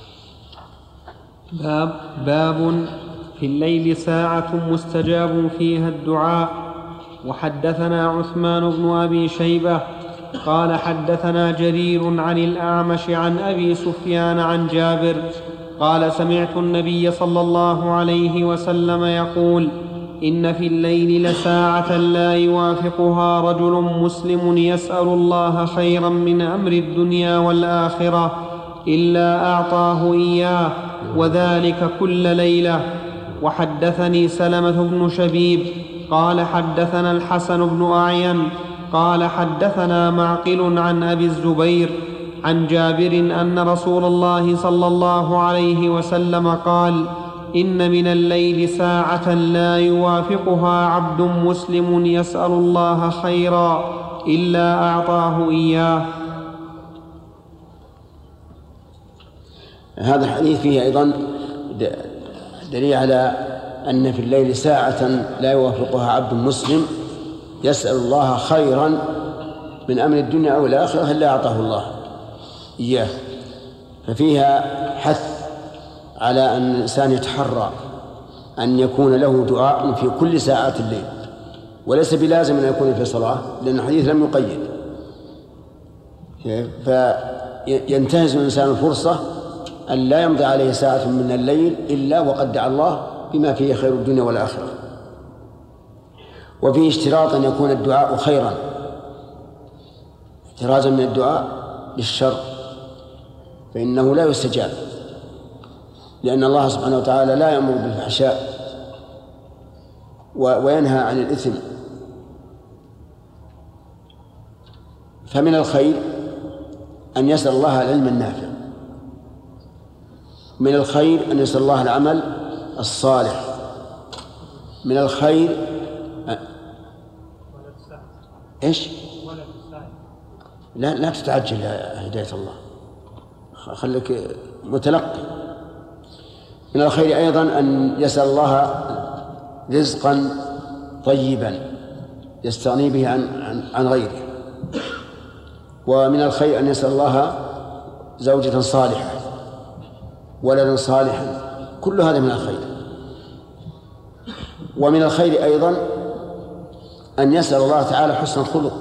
باب باب في الليل ساعة مستجاب فيها الدعاء. وحدثنا عثمان بن أبي شيبة قال حدثنا جرير عن الأعمش عن أبي سفيان عن جابر قال سمعت النبي صلى الله عليه وسلم يقول إن في الليل لساعة لا يوافقها رجل مسلم يسأل الله خيرا من أمر الدنيا والآخرة إلا أعطاه إياه، وذلك كل ليلة. وحدثني سلمة بن شبيب قال حدثنا الحسن بن أعين قال حدثنا معقل عن أبي الزبير عن جابر أن رسول الله صلى الله عليه وسلم قال إن من الليل ساعة لا يوافقها عبد مسلم يسأل الله خيرا إلا أعطاه إياه. هذا الحديث فيه أيضا دليل على أن في الليل ساعة لا يوافقها عبد مسلم يسأل الله خيرا من أمر الدنيا أو الآخرة إلا أعطاه الله إياه. ففيها حث على أن الإنسان يتحرى أن يكون له دعاء في كل ساعات الليل، وليس بلازم أن يكون في صلاة، لأن الحديث لم يقيد. فينتهز الإنسان الفرصة أن لا يمضي عليه ساعة من الليل إلا وقد دعا الله بما فيه خير الدنيا والآخرة. وفيه اشتراط أن يكون الدعاء خيرا، احترازا من الدعاء بالشر، فإنه لا يستجاب، لأن الله سبحانه وتعالى لا يأمر بالفحشاء وينهى عن الإثم. فمن الخير أن يسأل الله العلم النافع، من الخير أن يسأل الله العمل الصالح، من الخير أ... إيش؟ لا لا تتعجل هداية الله، خليك متلقي. من الخير أيضا أن يسأل الله رزقا طيبا يستغني به عن عن, عن غيره. ومن الخير أن يسأل الله زوجة صالحة، ولدا صالحا، كل هذا من الخير. ومن الخير أيضا أن يسأل الله تعالى حسن الخلق،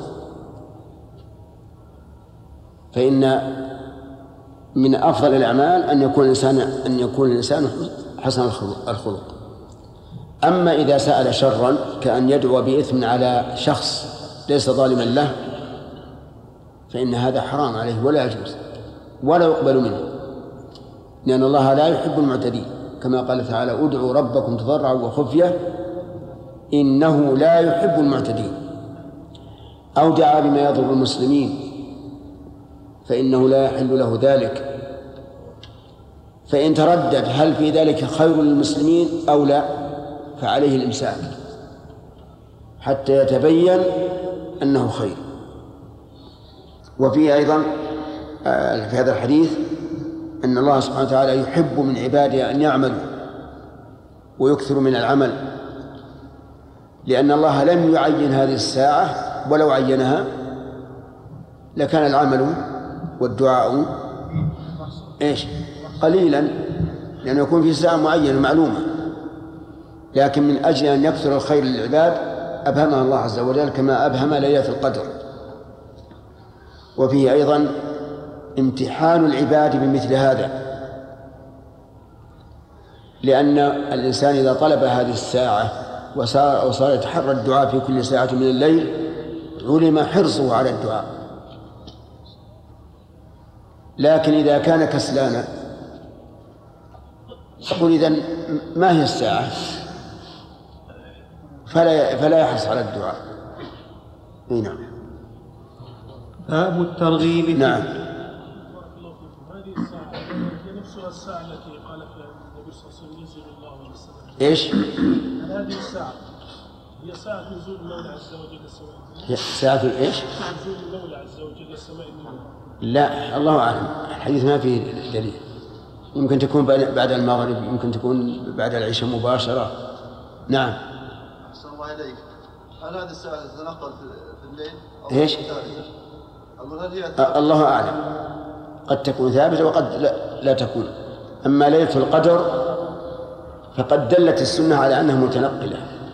فإن من أفضل الأعمال أن يكون الإنسان أن يكون الإنسان حسن الخلق. أما إذا سأل شرا كأن يدعو بإثم على شخص ليس ظالما له فإن هذا حرام عليه ولا يجوز ولا يقبل منه، لأن الله لا يحب المعتدين، كما قال تعالى: ادعوا ربكم تضرعا وخفية إنه لا يحب المعتدين. أو دعا بما يضر المسلمين فإنه لا يحل له ذلك. فإن تردد هل في ذلك خير للمسلمين أو لا فعليه الإمساك حتى يتبين أنه خير. وفيه أيضا في هذا الحديث أن الله سبحانه وتعالى يحب من عباده أن يعملوا ويكثر من العمل، لأن الله لم يعين هذه الساعة، ولو عينها لكان العمل والدعاء إيش قليلا، لأنه يكون في ساعة معينة معلومة، لكن من أجل أن يكثر الخير للعباد أبهمها الله عز وجل كما أبهم ليلة القدر. وفيه أيضا امتحان العباد بمثل هذا، لأن الإنسان إذا طلب هذه الساعة وصار أو صار يتحرى الدعاء في كل ساعة من الليل علم حرصه على الدعاء. لكن إذا كان كسلانا يقول إذن ما هي الساعة، فلا فلا يحرص على الدعاء. نعم. باب الترغيب. نعم. هذه الساعة هي نفسها الساعة التي قال فيها النبي صلى الله عليه وسلم ينزل الله عليه وسلم. إيش؟ هذه الساعة هي ساعة نزول المولى عز وجل السماء. ساعة الإيش؟ نزول المولى عز وجل السماء الدنيا. لا، الله أعلم، الحديث ما فيه دليل. يمكن تكون بعد المغرب، يمكن تكون بعد العشاء مباشرة. نعم. أحسن الله إليك. هل هذه الساعة تتنقل في الليل أو إيش؟ الله أعلم، قد تكون ثابتة وقد لا, لا تكون. أما ليلة القدر فقد دلت السنة على أنها متنقلة.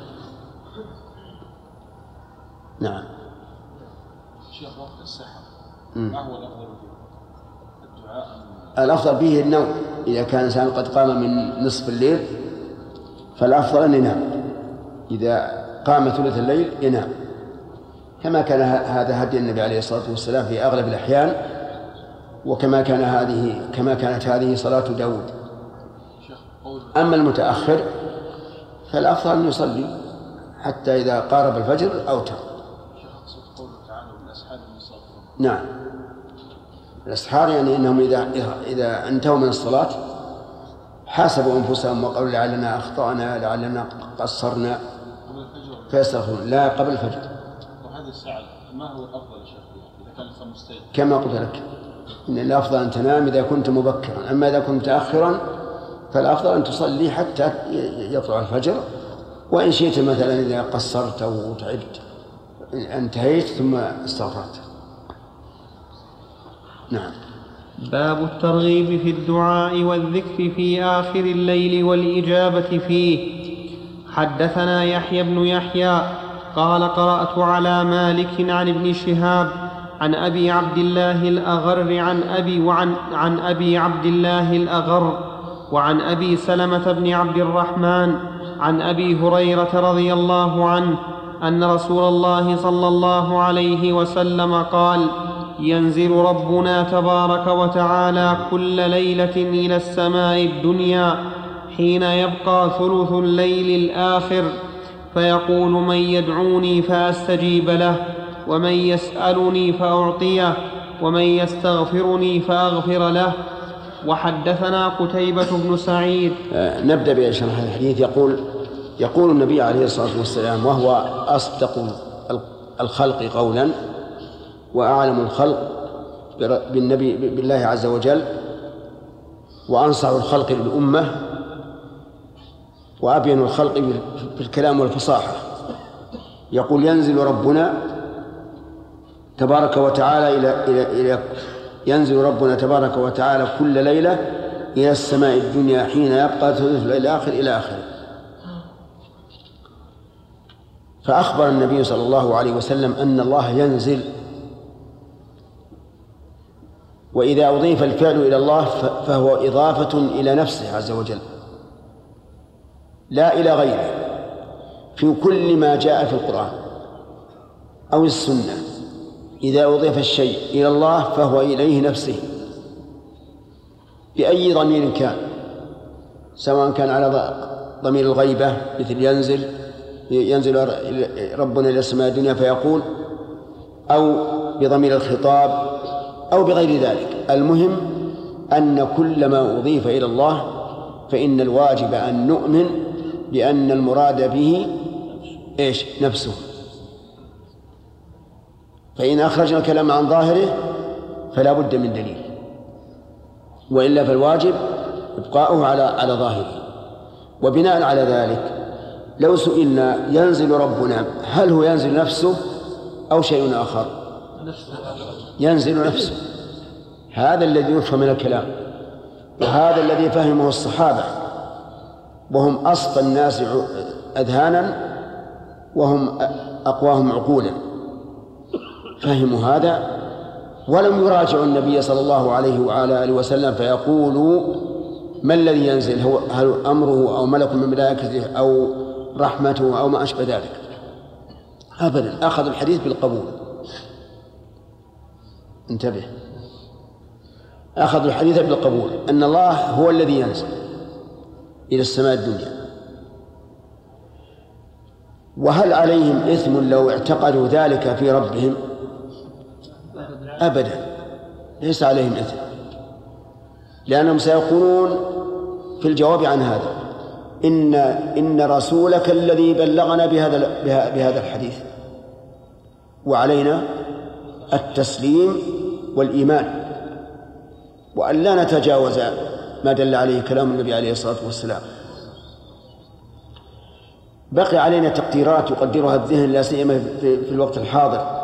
نعم. شيخ وقت السحر ما هو الأفضل فيه؟ الدعاء؟ الأفضل فيه النوم. إذا كان الإنسان قد قام من نصف الليل فالأفضل أن ينام، إذا قام ثلث الليل ينام، كما كان هذا هدي النبي عليه الصلاة والسلام في أغلب الأحيان، وكما كان هذه كما كانت هذه صلاة داود. أما المتأخر فالأفضل أن يصلي حتى إذا قارب الفجر أوتر. نعم، الأسحار يعني أنهم إذا إذا انتهوا من الصلاة حاسبوا أنفسهم وقالوا لعلنا أخطأنا لعلنا قصرنا فيستغفرون. لا، قبل الفجر. وهذه الساعة ما هو الأفضل يا شيخ إذا كان الإنسان مستيقظ؟ كما قلت لك إن الأفضل أن تنام إذا كنت مبكرا، أما إذا كنت متأخرا فالأفضل أن تصلي حتى يطلع الفجر، وإن شئت مثلا إذا قصرت أو تعبت انتهيت ثم استغفرت. نعم. باب الترغيب في الدعاء والذكر في آخر الليل والإجابة فيه. حدثنا يحيى بن يحيى قال قرأت على مالك عن ابن شهاب عن أبي عبد الله الأغر عن أبي وعن عن أبي عبد الله الأغر وعن أبي سلمة بن عبد الرحمن عن أبي هريرة رضي الله عنه أن رسول الله صلى الله عليه وسلم قال: ينزل ربنا تبارك وتعالى كل ليلة إلى السماء الدنيا حين يبقى ثلث الليل الآخر، فيقول: من يدعوني فأستجيب له، ومن يسألني فأعطيه، ومن يستغفرني فأغفر له. وحدثنا قتيبة بن سعيد. آه نبدأ بشرح الحديث. يقول يقول النبي عليه الصلاة والسلام، وهو أصدق الخلق قولا وأعلم الخلق بالنبي بالله عز وجل، وأنصح الخلق للأمة، وأبين الخلق في الكلام والفصاحة. يقول: ينزل ربنا تبارك وتعالى إلى إلى إلى ينزل ربنا تبارك وتعالى كل ليلة إلى السماء الدنيا حين يبقى ثلث الليل الآخر إلى آخره. فأخبر النبي صلى الله عليه وسلم أن الله ينزل، وإذا أضيف الفعل إلى الله فهو إضافة إلى نفسه عز وجل لا إلى غيره، في كل ما جاء في القرآن أو السنة. إذا أضيف الشيء إلى الله فهو إليه نفسه بأي ضمير كان، سواء كان على ضمير الغيبة مثل ينزل ينزل ربنا إلى السماء الدنيا فيقول، أو بضمير الخطاب أو بغير ذلك. المهم أن كل ما أضيف إلى الله فإن الواجب أن نؤمن بأن المراد به إيش؟ نفسه. فإن أخرجنا الكلام عن ظاهره فلا بد من دليل، وإلا فالواجب إبقاؤه على على ظاهره. وبناء على ذلك لو سئلنا: ينزل ربنا، هل هو ينزل نفسه أو شيء آخر؟ ينزل نفسه. هذا الذي يفهم من الكلام، وهذا الذي فهمه الصحابة، وهم أصفى الناس أذهانا وهم أقواهم عقولا، فهموا هذا ولم يراجعوا النبي صلى الله عليه وعلى آله وسلم فيقولوا: ما الذي ينزل؟ هو هل أمره أو ملك من ملائكته أو رحمته أو ما أشبه ذلك؟ أبدا، أخذ الحديث بالقبول. انتبه، أخذ الحديث بالقبول أن الله هو الذي ينزل إلى السماء الدنيا. وهل عليهم إثم لو اعتقدوا ذلك في ربهم؟ أبدا، ليس عليهم إثم، لأنهم سيقولون في الجواب عن هذا: إن إن رسولك الذي بلغنا بهذا بهذا الحديث، وعلينا التسليم والإيمان، وأن لا نتجاوز ما دل عليه كلام النبي عليه الصلاة والسلام. بقي علينا تقديرات يقدرها الذهن لا سيما في, في الوقت الحاضر.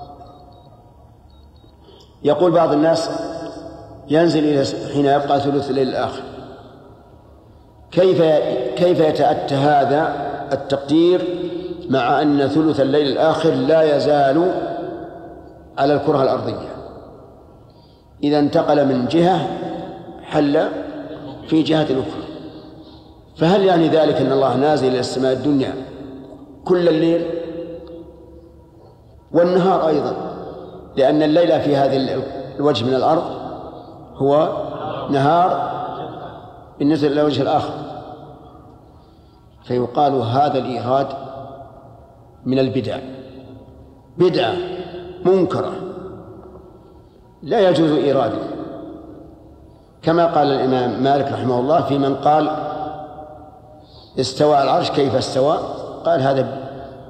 يقول بعض الناس: ينزل إلى حين يبقى ثلث الليل الآخر. كيف كيف يتأتى هذا التقدير مع أن ثلث الليل الآخر لا يزال على الكرة الأرضية؟ إذا انتقل من جهة حل في جهة أخرى. فهل يعني ذلك أن الله نازل إلى السماء الدنيا كل الليل والنهار أيضا؟ لأن الليل في هذا الوجه من الأرض هو نهار بالنسبة إلى الوجه الآخر. فيقال هذا الإيراد من البدع، بدعة منكرة لا يجوز إيراده، كما قال الإمام مالك رحمه الله في من قال: استوى على العرش كيف استوى؟ قال: هذا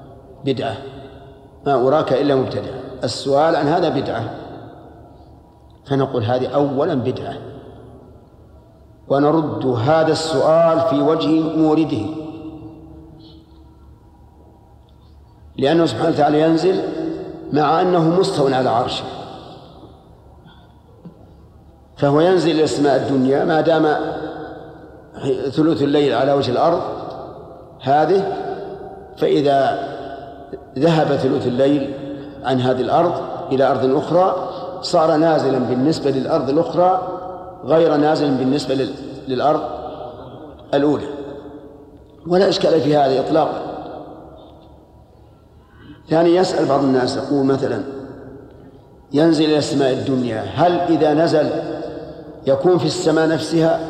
بدعة، ما أراك إلا مبتدع. السؤال عن هذا بدعة. فنقول هذه أولا بدعة، ونرد هذا السؤال في وجه مورده، لأنه سبحانه وتعالى ينزل مع أنه مستو على عرشه، فهو ينزل إلى السماء الدنيا ما دام ثلث الليل على وجه الأرض هذه، فإذا ذهب ثلث الليل عن هذه الأرض إلى أرض أخرى صار نازلا بالنسبة للأرض الأخرى غير نازل بالنسبة للأرض الأولى، ولا إشكال في هذا إطلاقا. ثاني يسأل بعض الناس يقول مثلا ينزل إلى السماء الدنيا، هل إذا نزل يكون في السماء نفسها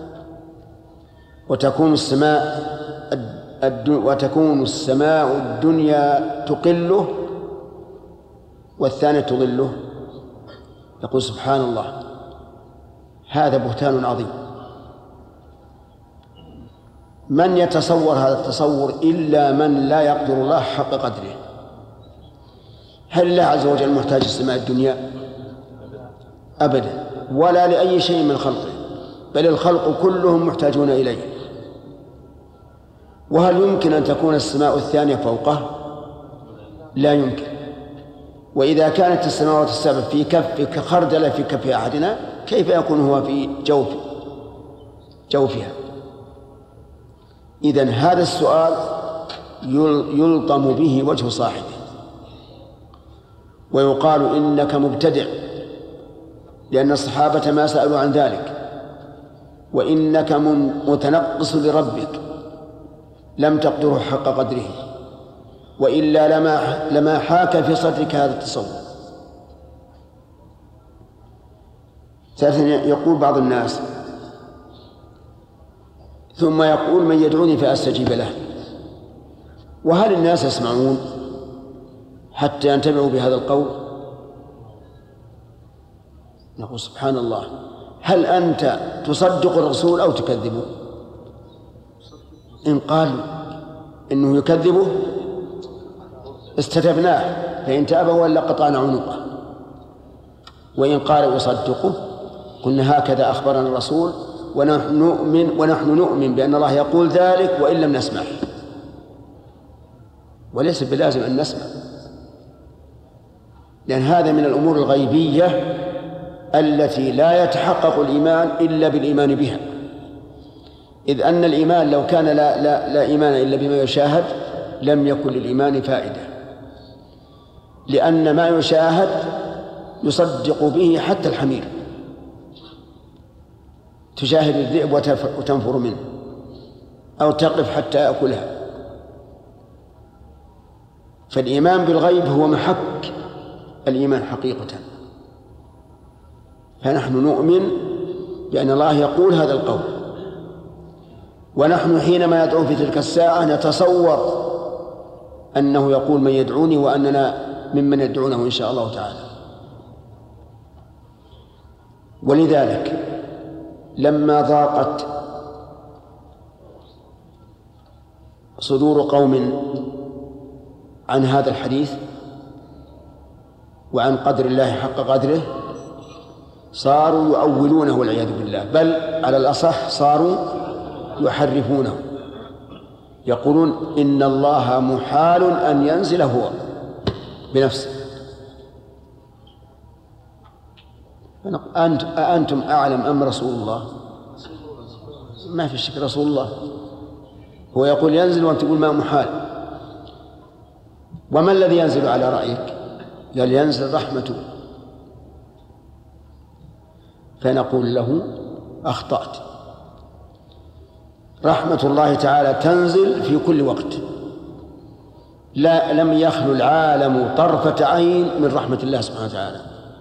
وتكون السماء وتكون السماء الدنيا تقله والثانية تظله؟ يقول سبحان الله، هذا بهتان عظيم. من يتصور هذا التصور إلا من لا يقدر الله حق قدره؟ هل الله عز وجل محتاج السماء الدنيا؟ أبدا، ولا لأي شيء من خلقه، بل الخلق كلهم محتاجون إليه. وهل يمكن أن تكون السماء الثانية فوقه؟ لا يمكن. وإذا كانت السماوات السبع في كف كخردلة في كف أحدنا، كيف يكون هو في جوف جوفها؟ إذن هذا السؤال يلطم به وجه صاحبه، ويقال إنك مبتدع، لأن الصحابة ما سألوا عن ذلك، وإنك متنقص لربك لم تقدره حق قدره، وإلا لما لما حاك في صدرك هذا التصور. ثالثا يقول بعض الناس ثم يقول من يدعوني فأستجيب له. وهل الناس يسمعون حتى ينتبهوا بهذا القول؟ نقول سبحان الله، هل أنت تصدق الرسول أو تكذبه؟ إن قال إنه يكذبه استتبناه، فإن تاب ولا قطعنا عنقه، وإن قال يصدقه قلنا هكذا أخبرنا الرسول ونحن نؤمن ونحن نؤمن بأن الله يقول ذلك وإن لم نسمع، وليس بلازم أن نسمع، لأن هذا من الأمور الغيبية التي لا يتحقق الإيمان إلا بالإيمان بها، إذ أن الإيمان لو كان لا, لا, لا إيمان إلا بما يشاهد لم يكن للإيمان فائدة، لأن ما يشاهد يصدق به حتى الحمير، تشاهد الذئب وتنفر منه أو تقف حتى يأكلها. فالإيمان بالغيب هو محك الإيمان حقيقة، فنحن نؤمن بأن الله يقول هذا القول، ونحن حينما يدعو في تلك الساعة نتصور أنه يقول من يدعوني وأننا ممن يدعونه إن شاء الله تعالى. ولذلك لما ضاقت صدور قوم عن هذا الحديث وعن قدر الله حق قدره صاروا يؤولونه والعياذ بالله، بل على الأصح صاروا يحرفونه، يقولون إن الله محال أن ينزل هو بنفسه. أأنتم أعلم أم رسول الله؟ ما في شك رسول الله، هو يقول ينزل وأنت تقول ما محال. وما الذي ينزل على رأيك؟ قال ينزل رحمته، فنقول له أخطأت. رحمة الله تعالى تنزل في كل وقت، لا لم يخلو العالم طرفة عين من رحمة الله سبحانه وتعالى.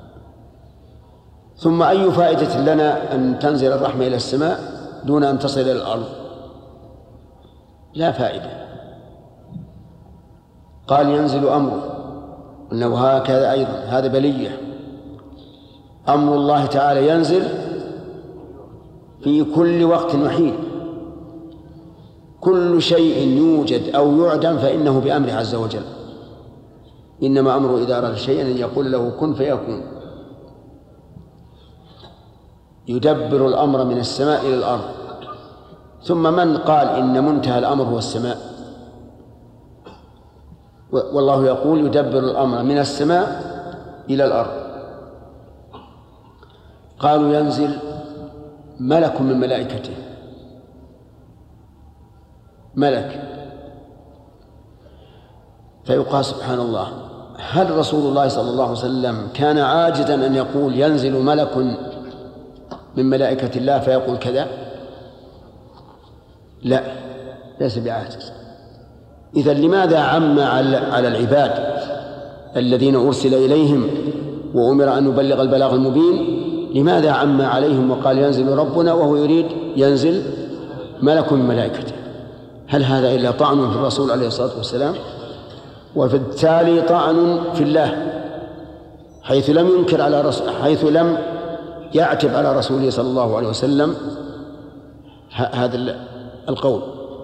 ثم أي فائدة لنا أن تنزل الرحمة إلى السماء دون أن تصل إلى الأرض؟ لا فائدة. قال ينزل أمره، إنه هكذا أيضا، هذا بلية. أمر الله تعالى ينزل في كل وقت وحين، كل شيء يوجد أو يعدم فإنه بأمره عز وجل، إنما أمره إذا أراد شيئا أن يقول له كن فيكون. يدبر الأمر من السماء إلى الأرض. ثم من قال إن منتهى الأمر هو السماء؟ والله يقول يدبر الأمر من السماء إلى الأرض. قالوا ينزل ملك من ملائكته، ملك. فيقال سبحان الله، هل رسول الله صلى الله عليه وسلم كان عاجزا أن يقول ينزل ملك من ملائكة الله فيقول كذا؟ لا، ليس بعاجز. إذن لماذا عم على العباد الذين أرسل إليهم وأمر أن يبلغ البلاغ المبين؟ لماذا عم عليهم وقال ينزل ربنا وهو يريد ينزل ملك من ملائكته؟ هل هذا إلا طعن في الرسول عليه الصلاة والسلام؟ وبالتالي طعن في الله، حيث لم ينكر على رسول حيث لم يعتب على رسوله صلى الله عليه وسلم هذا القول.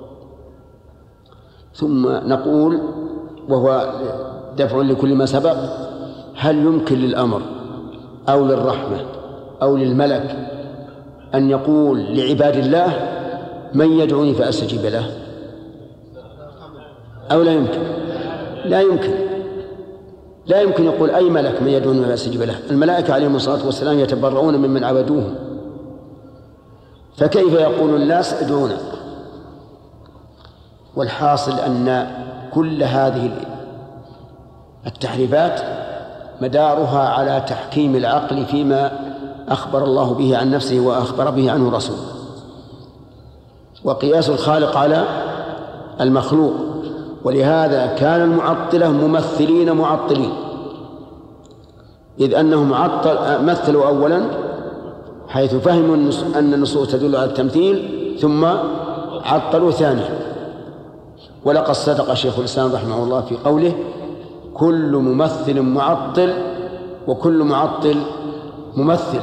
ثم نقول، وهو دفع لكل ما سبق، هل يمكن للأمر أو للرحمة أو للملك أن يقول لعباد الله من يدعوني فأستجيب له، أو لا يمكن؟ لا يمكن لا يمكن يقول أي ملك من يدعوني فأستجيب له. الملائكة عليهم الصلاة والسلام يتبرؤون ممن عبدوهم، فكيف يقول الناس ادعونا؟ والحاصل أن كل هذه التحريفات مدارها على تحكيم العقل فيما أخبر الله به عن نفسه وأخبر به عنه رسوله، وقياس الخالق على المخلوق. ولهذا كان المعطلة ممثلين معطلين، إذ أنهم عطل مثلوا أولا حيث فهموا أن النصوص تدل على التمثيل، ثم عطلوا ثانيا. ولقد صدق شيخ الإسلام رحمه الله في قوله كل ممثل معطل وكل معطل ممثل.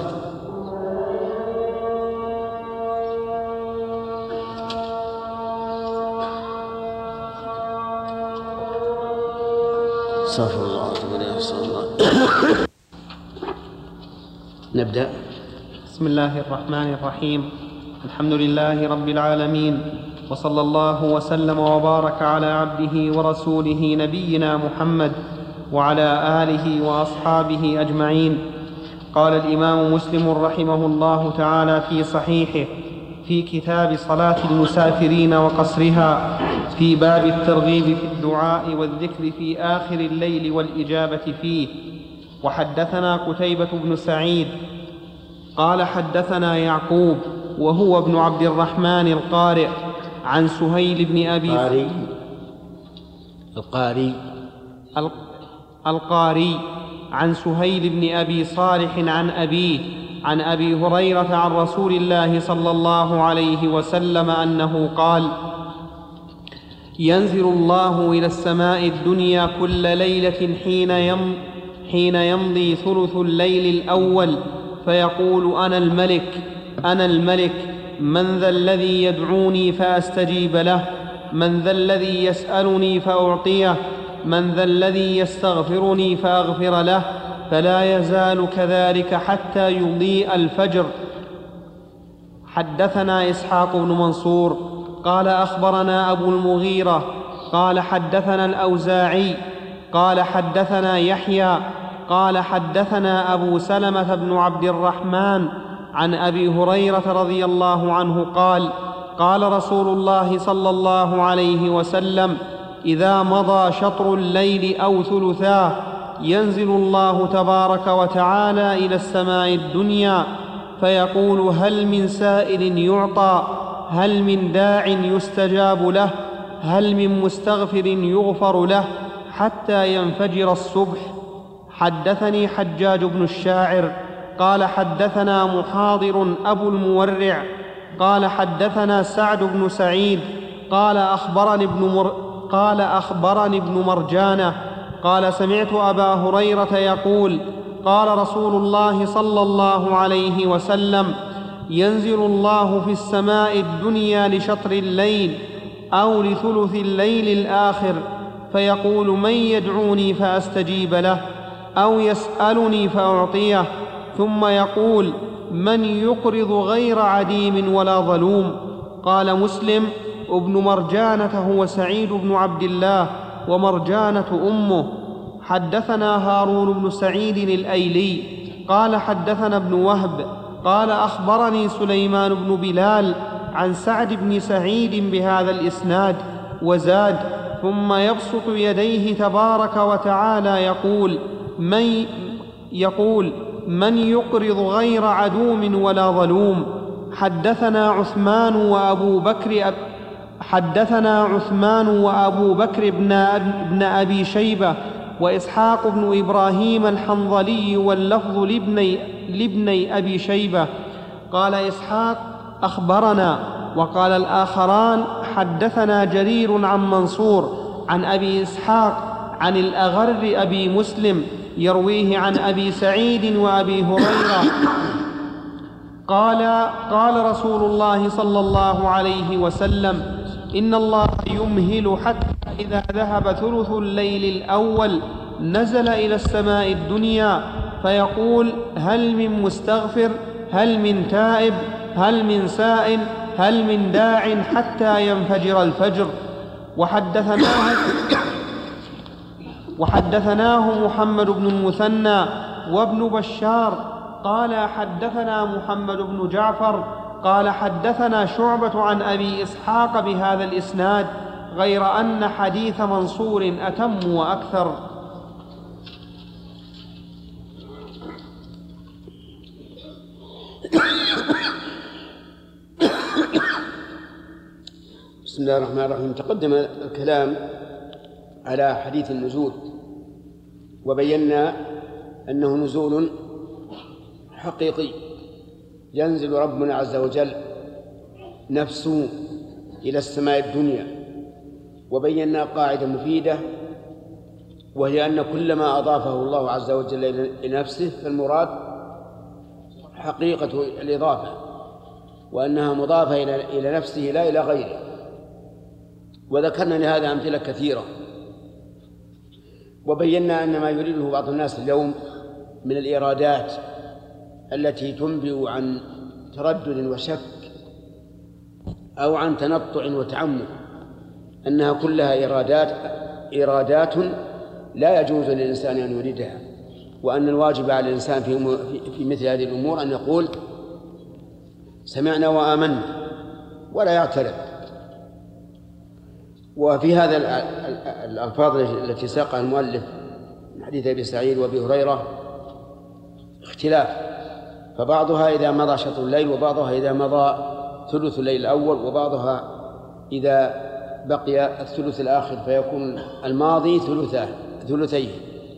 استغفر الله واتوب اليه. نبدأ. بسم الله الرحمن الرحيم. الحمد لله رب العالمين، وصلى الله وسلم وبارك على عبده ورسوله نبينا محمد وعلى آله وأصحابه أجمعين. قال الإمام مسلم رحمه الله تعالى في صحيحه في كتاب صلاة المسافرين وقصرها في باب الترغيب في الدعاء والذكر في آخر الليل والإجابة فيه. وحدثنا قتيبة بن سعيد قال حدثنا يعقوب وهو ابن عبد الرحمن القارئ عن سهيل بن أبي القاري القاري القاري عن سهيل بن أبي صالح عن أبيه عن أبي هريرة عن رسول الله صلى الله عليه وسلم أنه قال: ينزل الله إلى السماء الدنيا كل ليلة حين يم حين يمضي ثلث الليل الأول فيقول: أنا الملك أنا الملك من ذا الذي يدعوني فأستجيب له؟ من ذا الذي يسألني فأعطيه؟ من ذا الذي يستغفرني فأغفر له؟ فلا يزال كذلك حتى يضيء الفجر. حدثنا إسحاق بن منصور قال أخبرنا أبو المغيرة قال حدثنا الأوزاعي قال حدثنا يحيى قال حدثنا أبو سلمة بن عبد الرحمن عن أبي هريرة رضي الله عنه قال: قال رسول الله صلى الله عليه وسلم: إذا مضى شطر الليل أو ثلثاه ينزل الله تبارك وتعالى إلى السماء الدنيا فيقول: هل من سائل يعطى؟ هل من داع يستجاب له؟ هل من مستغفر يغفر له؟ حتى ينفجر الصبح. حدثني حجاج بن الشاعر قال حدثنا محاضر أبو المورع قال حدثنا سعد بن سعيد قال أخبرني ابن, مر... قال أخبرني ابن مرجانة قال سمعت أبا هريرة يقول: قال رسول الله صلى الله عليه وسلم: ينزل الله في السماء الدنيا لشطر الليل أو لثلث الليل الآخر فيقول: من يدعوني فأستجيب له؟ أو يسألني فأعطيه؟ ثم يقول: من يقرض غير عديم ولا ظلوم. قال مسلم: ابن مرجانة هو سعيد بن عبد الله، ومرجانة أمه. حدثنا هارون بن سعيد الأيلي قال حدثنا ابن وهب قال أخبرني سليمان بن بلال عن سعد بن سعيد بهذا الإسناد، وزاد: ثم يبسط يديه تبارك وتعالى يقول من يقول من يقرض غير عدوم ولا ظلوم. حدثنا عثمان وأبو بكر حدثنا عثمان وأبو بكر بن ابن أبي شيبة وإسحاق بن إبراهيم الحنظلي، واللفظ لابني, لابني أبي شيبة. قال إسحاق: أخبرنا. وقال الآخران: حدثنا جرير عن منصور عن أبي إسحاق عن الأغر أبي مسلم يرويه عن أبي سعيد وأبي هريرة قال: قال رسول الله صلى الله عليه وسلم: إن الله يمهل حتى إذا ذهب ثلث الليل الأول نزل إلى السماء الدنيا فيقول: هل من مستغفر؟ هل من تائب؟ هل من سائل؟ هل من داع حتى ينفجر الفجر. وحدثناه وحدثناه محمد بن المثنى وابن بشار قال حدثنا محمد بن جعفر قال حدثنا شعبة عن أبي إسحاق بهذا الإسناد، غير أن حديث منصور أتم وأكثر. بسم الله الرحمن الرحيم. تقدم الكلام على حديث النزول، وبينا أنه نزول حقيقي، ينزل ربنا عز وجل نفسه إلى السماء الدنيا. وبينا قاعدة مفيدة، وهي أن كل ما أضافه الله عز وجل إلى نفسه فالمراد حقيقة الإضافة، وأنها مضافة إلى نفسه لا إلى غيره. وذكرنا لهذا أمثلة كثيرة، وبينا أن ما يريده بعض الناس اليوم من الإرادات التي تنبئ عن تردد وشك أو عن تنطع وتعمق، أنها كلها إرادات إرادات لا يجوز للإنسان أن يريدها، وأن الواجب على الإنسان في في مثل هذه الأمور أن يقول سمعنا وآمنا ولا يعترض. وفي هذا الألفاظ التي ساقها المؤلف من حديث أبي سعيد وأبي هريرة اختلاف، فبعضها إذا مضى شطر الليل، وبعضها إذا مضى ثلث الليل الأول، وبعضها إذا بقي الثلث الآخر فيكون الماضي ثلثاه ثلثيه.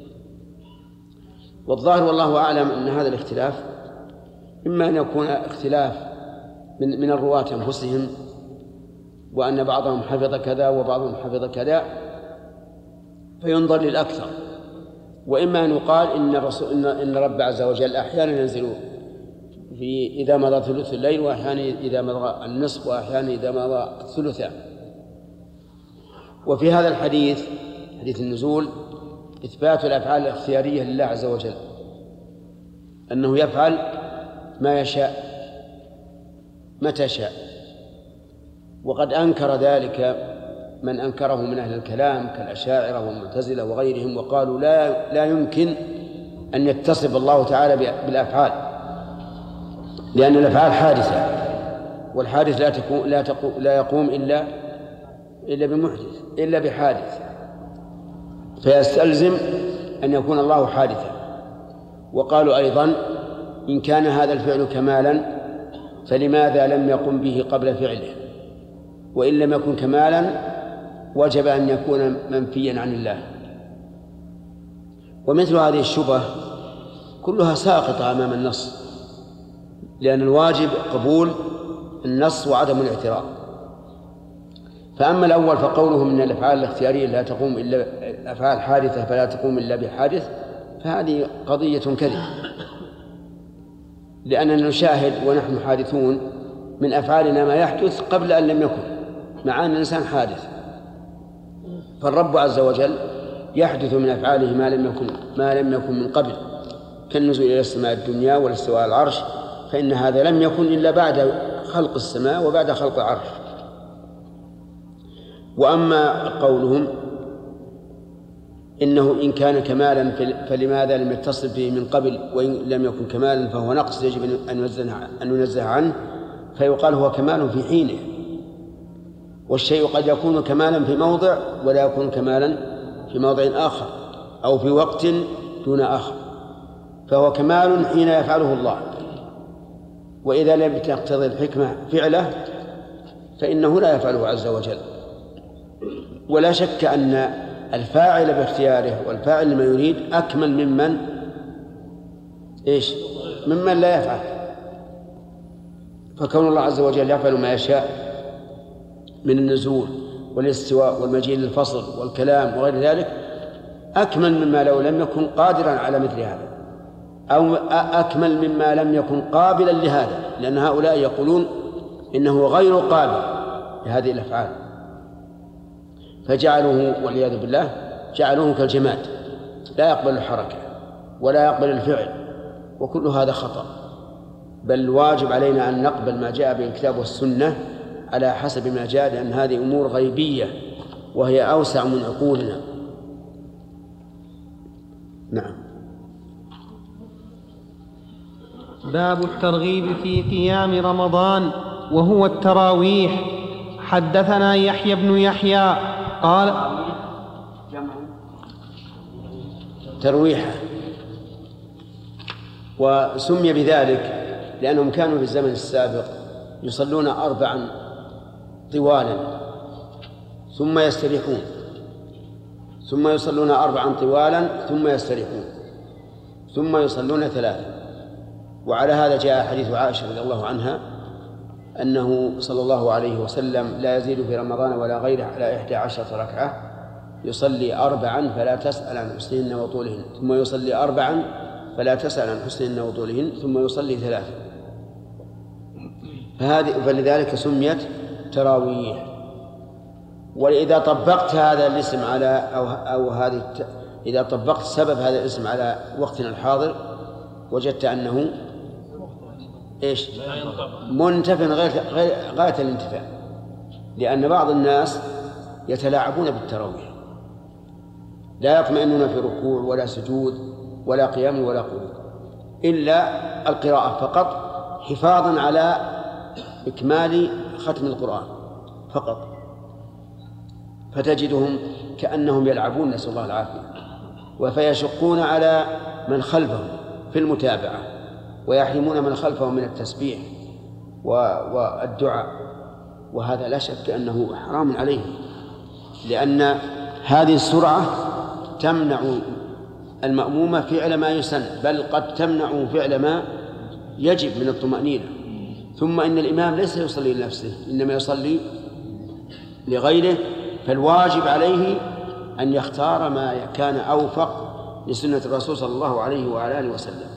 والظاهر والله أعلم أن هذا الاختلاف إما أن يكون اختلاف من من الرواة أنفسهم، وأن بعضهم حفظ كذا وبعضهم حفظ كذا فينظر للأكثر، وإما أن يقال إن الرسول إن إن رب عز وجل أحيانا ينزل في إذا مضى ثلث الليل، وأحيانا إذا مضى النصف، وأحيانا إذا مضى الثلثان. وفي هذا الحديث حديث النزول إثبات الأفعال الاختيارية لله عز وجل، أنه يفعل ما يشاء متى شاء. وقد أنكر ذلك من أنكره من أهل الكلام كالأشاعرة والمعتزلة وغيرهم، وقالوا لا لا يمكن أن يتصف الله تعالى بالأفعال، لأن الأفعال حادثة، والحادث لا تكون لا تقوم لا يقوم إلا إلا بمحدث إلا بحادث، فيستلزم أن يكون الله حادثا. وقالوا أيضا إن كان هذا الفعل كمالا فلماذا لم يقم به قبل فعله؟ وإن لم يكن كمالا وجب أن يكون منفيا عن الله. ومثل هذه الشبهة كلها ساقطة أمام النص، لأن الواجب قبول النص وعدم الاعتراض. فأما الأول فقوله من الأفعال الاختيارية لا تقوم إلا أفعال حادثة فلا تقوم إلا بحادث، فهذه قضية كذب، لأننا نشاهد ونحن حادثون من أفعالنا ما يحدث قبل أن لم يكن، مع أن الإنسان حادث. فالرب عز وجل يحدث من أفعاله ما لم يكن ما لم يكن من قبل، كالنزول إلى السماء الدنيا والاستواء على العرش، فإن هذا لم يكن إلا بعد خلق السماء وبعد خلق العرش. وأما قولهم إنه إن كان كمالا فلماذا لم يتصل به من قبل، وإن لم يكن كمالا فهو نقص يجب أن ننزه عنه، فيقال هو كمال في حينه، والشيء قد يكون كمالا في موضع ولا يكون كمالا في موضع آخر أو في وقت دون آخر، فهو كمال حين يفعله الله، وإذا لم تقتضي الحكمة فعله فإنه لا يفعله عز وجل. ولا شك أن الفاعل باختياره والفاعل لما يريد أكمل ممن إيش ممن لا يفعل. فكون الله عز وجل يفعل ما يشاء من النزول والاستواء والمجيء للفصل والكلام وغير ذلك أكمل مما لو لم يكن قادرا على مثل هذا، أو أكمل مما لم يكن قابلا لهذا، لأن هؤلاء يقولون إنه غير قابل لهذه الأفعال، فجعلوه والعياذ بالله جعلوه كالجماد لا يقبل الحركة ولا يقبل الفعل، وكل هذا خطأ. بل واجب علينا أن نقبل ما جاء به الكتاب والسنة على حسب ما جاء، لأن هذه أمور غيبية وهي أوسع من عقولنا. نعم. باب الترغيب في قيام رمضان وهو التراويح. حدثنا يحيى بن يحيى قال ترويحة، وسمي بذلك لأنهم كانوا في الزمن السابق يصلون أربعا طوالا ثم يستريحون، ثم يصلون أربعا طوالا ثم يستريحون، ثم يصلون ثلاثا. وعلى هذا جاء حديث عائشة رضي الله عنها أنه صلى الله عليه وسلم لا يزيد في رمضان ولا غيره على إحدى عشرة ركعة، يصلي أربعا فلا تسأل عن حسنهن وطولهن، ثم يصلي أربعا فلا تسأل عن حسنهن وطولهن، ثم يصلي ثلاثا. فهذه فلذلك سميت تراويح. وإذا طبقت هذا الاسم على أو أو هذه إذا طبقت سبب هذا الاسم على وقتنا الحاضر وجدت أنه إيش منتفع غير غاية الانتفاع، لأن بعض الناس يتلاعبون بالتراويح، لا يطمئنون في ركوع ولا سجود ولا قيام ولا قعود إلا القراءة فقط، حفاظا على إكمال ختم القرآن فقط، فتجدهم كأنهم يلعبون، نسأل الله العافية، وفيشقون على من خلفهم في المتابعة، ويحرمون من خلفهم من التسبيح والدعاء، وهذا لا شك أنه حرام عليهم، لأن هذه السرعة تمنع المأموم فعل ما يسن، بل قد تمنع فعل ما يجب من الطمأنينة. ثم إن الإمام ليس يصلي لنفسه، إنما يصلي لغيره، فالواجب عليه أن يختار ما كان أوفق لسنة الرسول صلى الله عليه وعلى آله وسلم.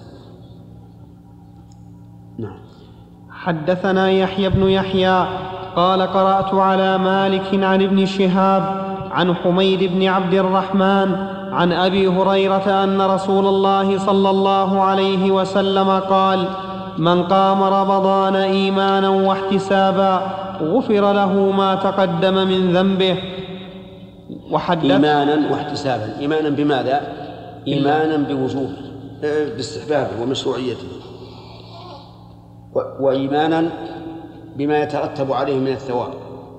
نعم. حدثنا يحيى بن يحيى قال قرأت على مالك عن ابن شهاب عن حميد بن عبد الرحمن عن أبي هريرة أن رسول الله صلى الله عليه وسلم قال: من قام رمضان إيمانا واحتسابا غفر له ما تقدم من ذنبه. وحدث إيمانا واحتسابا، إيمانا بماذا؟ إيمانا بوجوبه باستحبابه ومشروعيته، وإيمانا بما يترتب عليه من الثواب،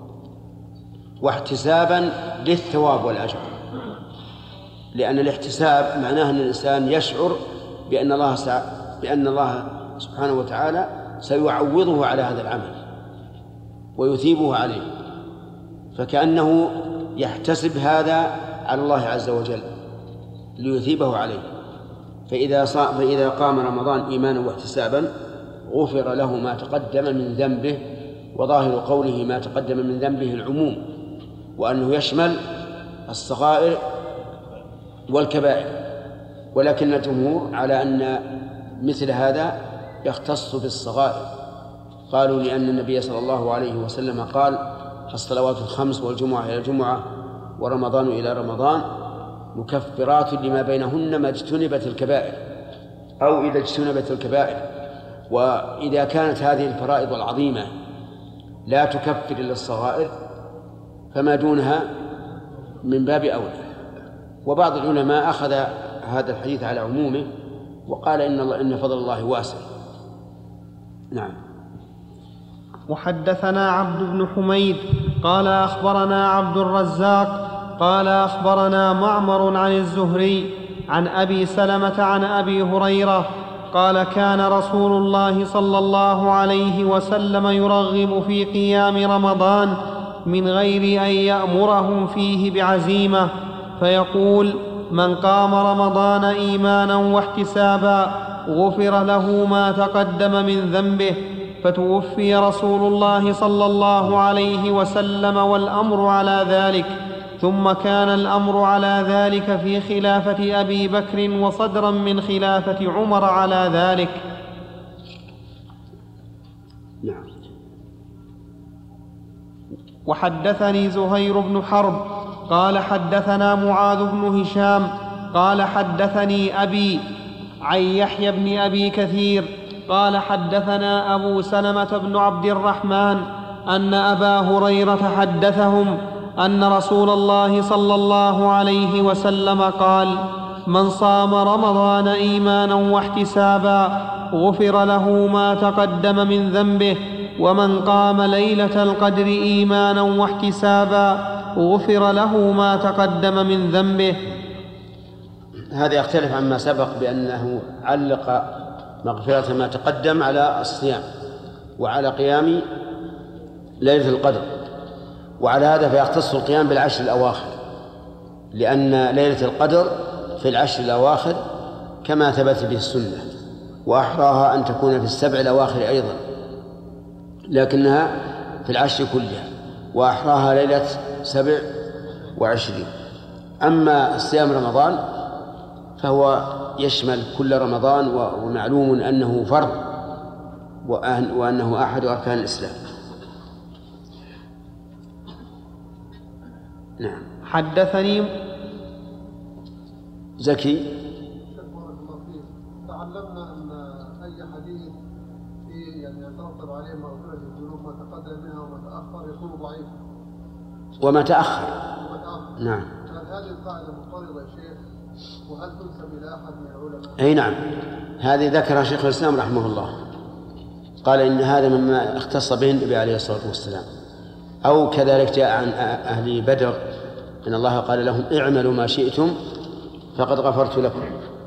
واحتسابا للثواب والأجر، لأن الاحتساب معناه أن الإنسان يشعر بأن الله سع... بأن الله سبحانه وتعالى سيعوضه على هذا العمل ويثيبه عليه، فكأنه يحتسب هذا على الله عز وجل ليثيبه عليه. فإذا صا... فإذا قام رمضان إيمانا واحتسابا غفر له ما تقدم من ذنبه، وظاهر قوله ما تقدم من ذنبه العموم، وأنه يشمل الصغائر والكبائر، ولكن الجمهور على أن مثل هذا يختص بالصغائر، قالوا لأن النبي صلى الله عليه وسلم قال: الصلوات الخمس والجمعة إلى الجمعة ورمضان إلى رمضان مكفرات لما بينهن ما اجتنبت الكبائر، أو إذا اجتنبت الكبائر. وإذا كانت هذه الفرائض العظيمة لا تكفر إلا الصغائر فما دونها من باب أولى. وبعض العلماء أخذ هذا الحديث على عمومه وقال إن الله إن فضل الله واسع. نعم. وحدثنا عبد بن حميد قال أخبرنا عبد الرزاق قال أخبرنا معمر عن الزهري عن أبي سلمة عن أبي هريرة قال كان رسول الله صلى الله عليه وسلم يرغب في قيام رمضان من غير أن يأمرهم فيه بعزيمة، فيقول: من قام رمضان إيمانا واحتسابا غفر له ما تقدم من ذنبه. فتوفي رسول الله صلى الله عليه وسلم والأمر على ذلك، ثم كان الأمر على ذلك في خلافة أبي بكر وصدرا من خلافة عمر على ذلك. نعم. وحدثني زهير بن حرب قال حدثنا معاذ بن هشام قال حدثني أبي عن يحيى بن أبي كثير قال حدثنا أبو سلمة بن عبد الرحمن أن أبا هريرة حدثهم أن رسول الله صلى الله عليه وسلم قال: من صام رمضان إيمانا واحتسابا غفر له ما تقدم من ذنبه، ومن قام ليلة القدر إيمانا واحتسابا غفر له ما تقدم من ذنبه. هذا يختلف عما سبق بأنه علق مغفرة ما تقدم على الصيام وعلى قيام ليلة القدر، وعلى هذا فيختص القيام بالعشر الأواخر، لأن ليلة القدر في العشر الأواخر كما ثبت به السنة، وأحراها أن تكون في السبع الأواخر أيضا، لكنها في العشر كلها، وأحراها ليلة سبع وعشرين. أما صيام رمضان فهو يشمل كل رمضان، ومعلوم أنه فرض وأنه أحد أركان الإسلام. نعم. حدثني زكي تعلمنا أن أي حديث في يعني يترتب عليه مغفرة الذنوب ما تقدم منها وما تأخر يكون ضعيفا. وما تأخر. وما تأخر. نعم. هل هذه القاعدة مضطردة يا شيخ؟ وهل تنسب إلى أحد من العلماء؟ أي نعم، هذه ذكرها شيخ الإسلام رحمه الله، قال إن هذا مما اختص به النبي عليه الصلاة والسلام. أو كذلك جاء عن أهل بدر إن الله قال لهم: اعملوا ما شئتم فقد غفرت لكم.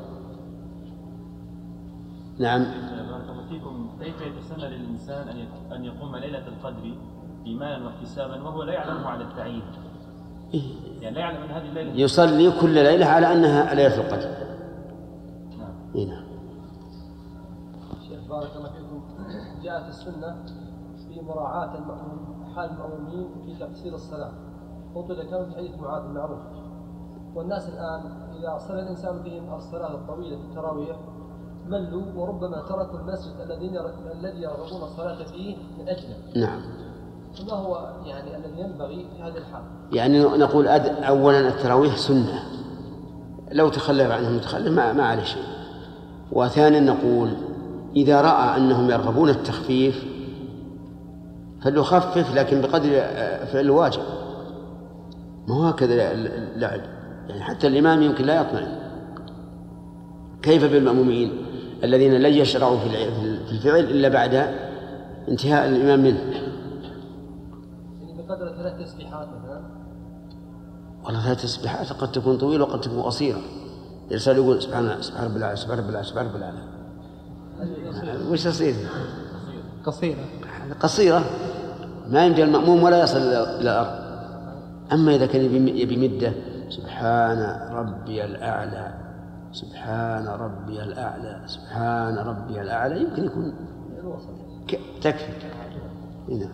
نعم. بارك الله فيكم. كيف يتسنى للإنسان أن يقوم ليلة القدر إيمانا واحتسابا وهو لا يعلمه على التعيين؟ يعني لا يعلم أن هذه الليلة يصلي كل ليلة على أنها ليلة القدر. نعم. نعم. شيخ بارك الله فيكم، جاءت السنة في مراعاة حال المأمومين في تقصير الصلاة، قلت إذا كان حديث معاذ المعروف، والناس الآن إذا صلى الإنسان بهم الصلاة الطويلة في التراويح ملوا وربما تركوا المسجد الذين الذي يرغبون الصلاة فيه من أجله. نعم. فما هو يعني الذي ينبغي في هذه الحال؟ يعني نقول أولا التراويح سنة، لو تخلف عنه المتخلف ما, ما عليه شيء. وثانيا نقول إذا رأى أنهم يرغبون التخفيف فليخفف، لكن بقدر فعل الواجب، ما هو هكذا اللعب. يعني حتى الإمام يمكن لا يطمئن، كيف بالمأمومين الذين لن يشرعوا في الفعل إلا بعد انتهاء الإمام منه؟ يعني بقدر ثلاث تسبيحات مثلا. والله ثلاث تسبيحات قد تكون طويلة وقد تكون قصيرة. الإنسان يقول سبحان سبحان رب العالى سبحان رب العالى سبحان رب العالى، وش تصير؟ قصيرة. قصيرة ما يمدي المأموم ولا يصل إلى الأرض. أما إذا كان يبي مدة سبحان ربي الأعلى سبحان ربي الأعلى سبحان ربي الأعلى يمكن يكون تكفي. هنا.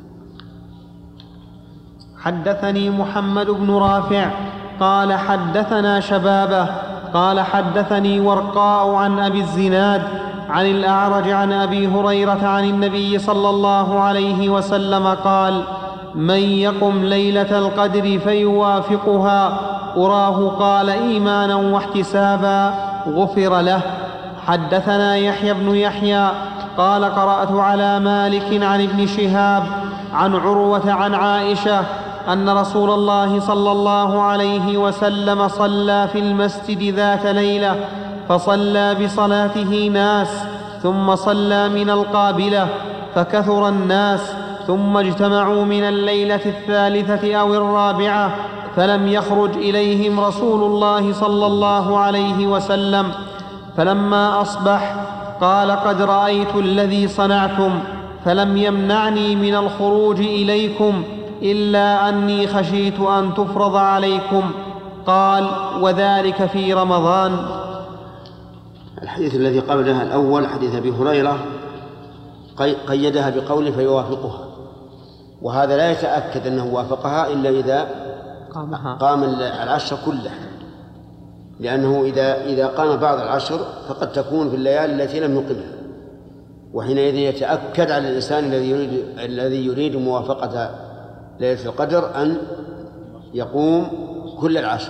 حدثني محمد بن رافع قال حدثنا شبابه قال حدثني ورقاء عن أبي الزناد عن الأعرج عن أبي هريرة عن النبي صلى الله عليه وسلم قال: من يقم ليلة القدر فيوافقها أراه قال إيمانا واحتسابا غفر له. حدثنا يحيى بن يحيى قال قرأت على مالك عن ابن شهاب عن عروة عن عائشة أن رسول الله صلى الله عليه وسلم صلى في المسجد ذات ليلة فصلى بصلاته ناس ثم صلى من القابلة فكثر الناس ثم اجتمعوا من الليلة الثالثة أو الرابعة فلم يخرج إليهم رسول الله صلى الله عليه وسلم. فلما أصبح قال قد رأيت الذي صنعتم فلم يمنعني من الخروج إليكم إلا أني خشيت أن تفرض عليكم. قال وذلك في رمضان. الحديث الذي قبلها الأول حديث أبي هريرة قيدها بقوله فيوافقها، وهذا لا يتأكد أنه وافقها إلا إذا قام العشر كله، لأنه إذا إذا قام بعض العشر فقد تكون في الليالي التي لم يقمها، وحينئذ يتأكد على الإنسان الذي يريد الذي يريد موافقة ليلة القدر أن يقوم كل العشر.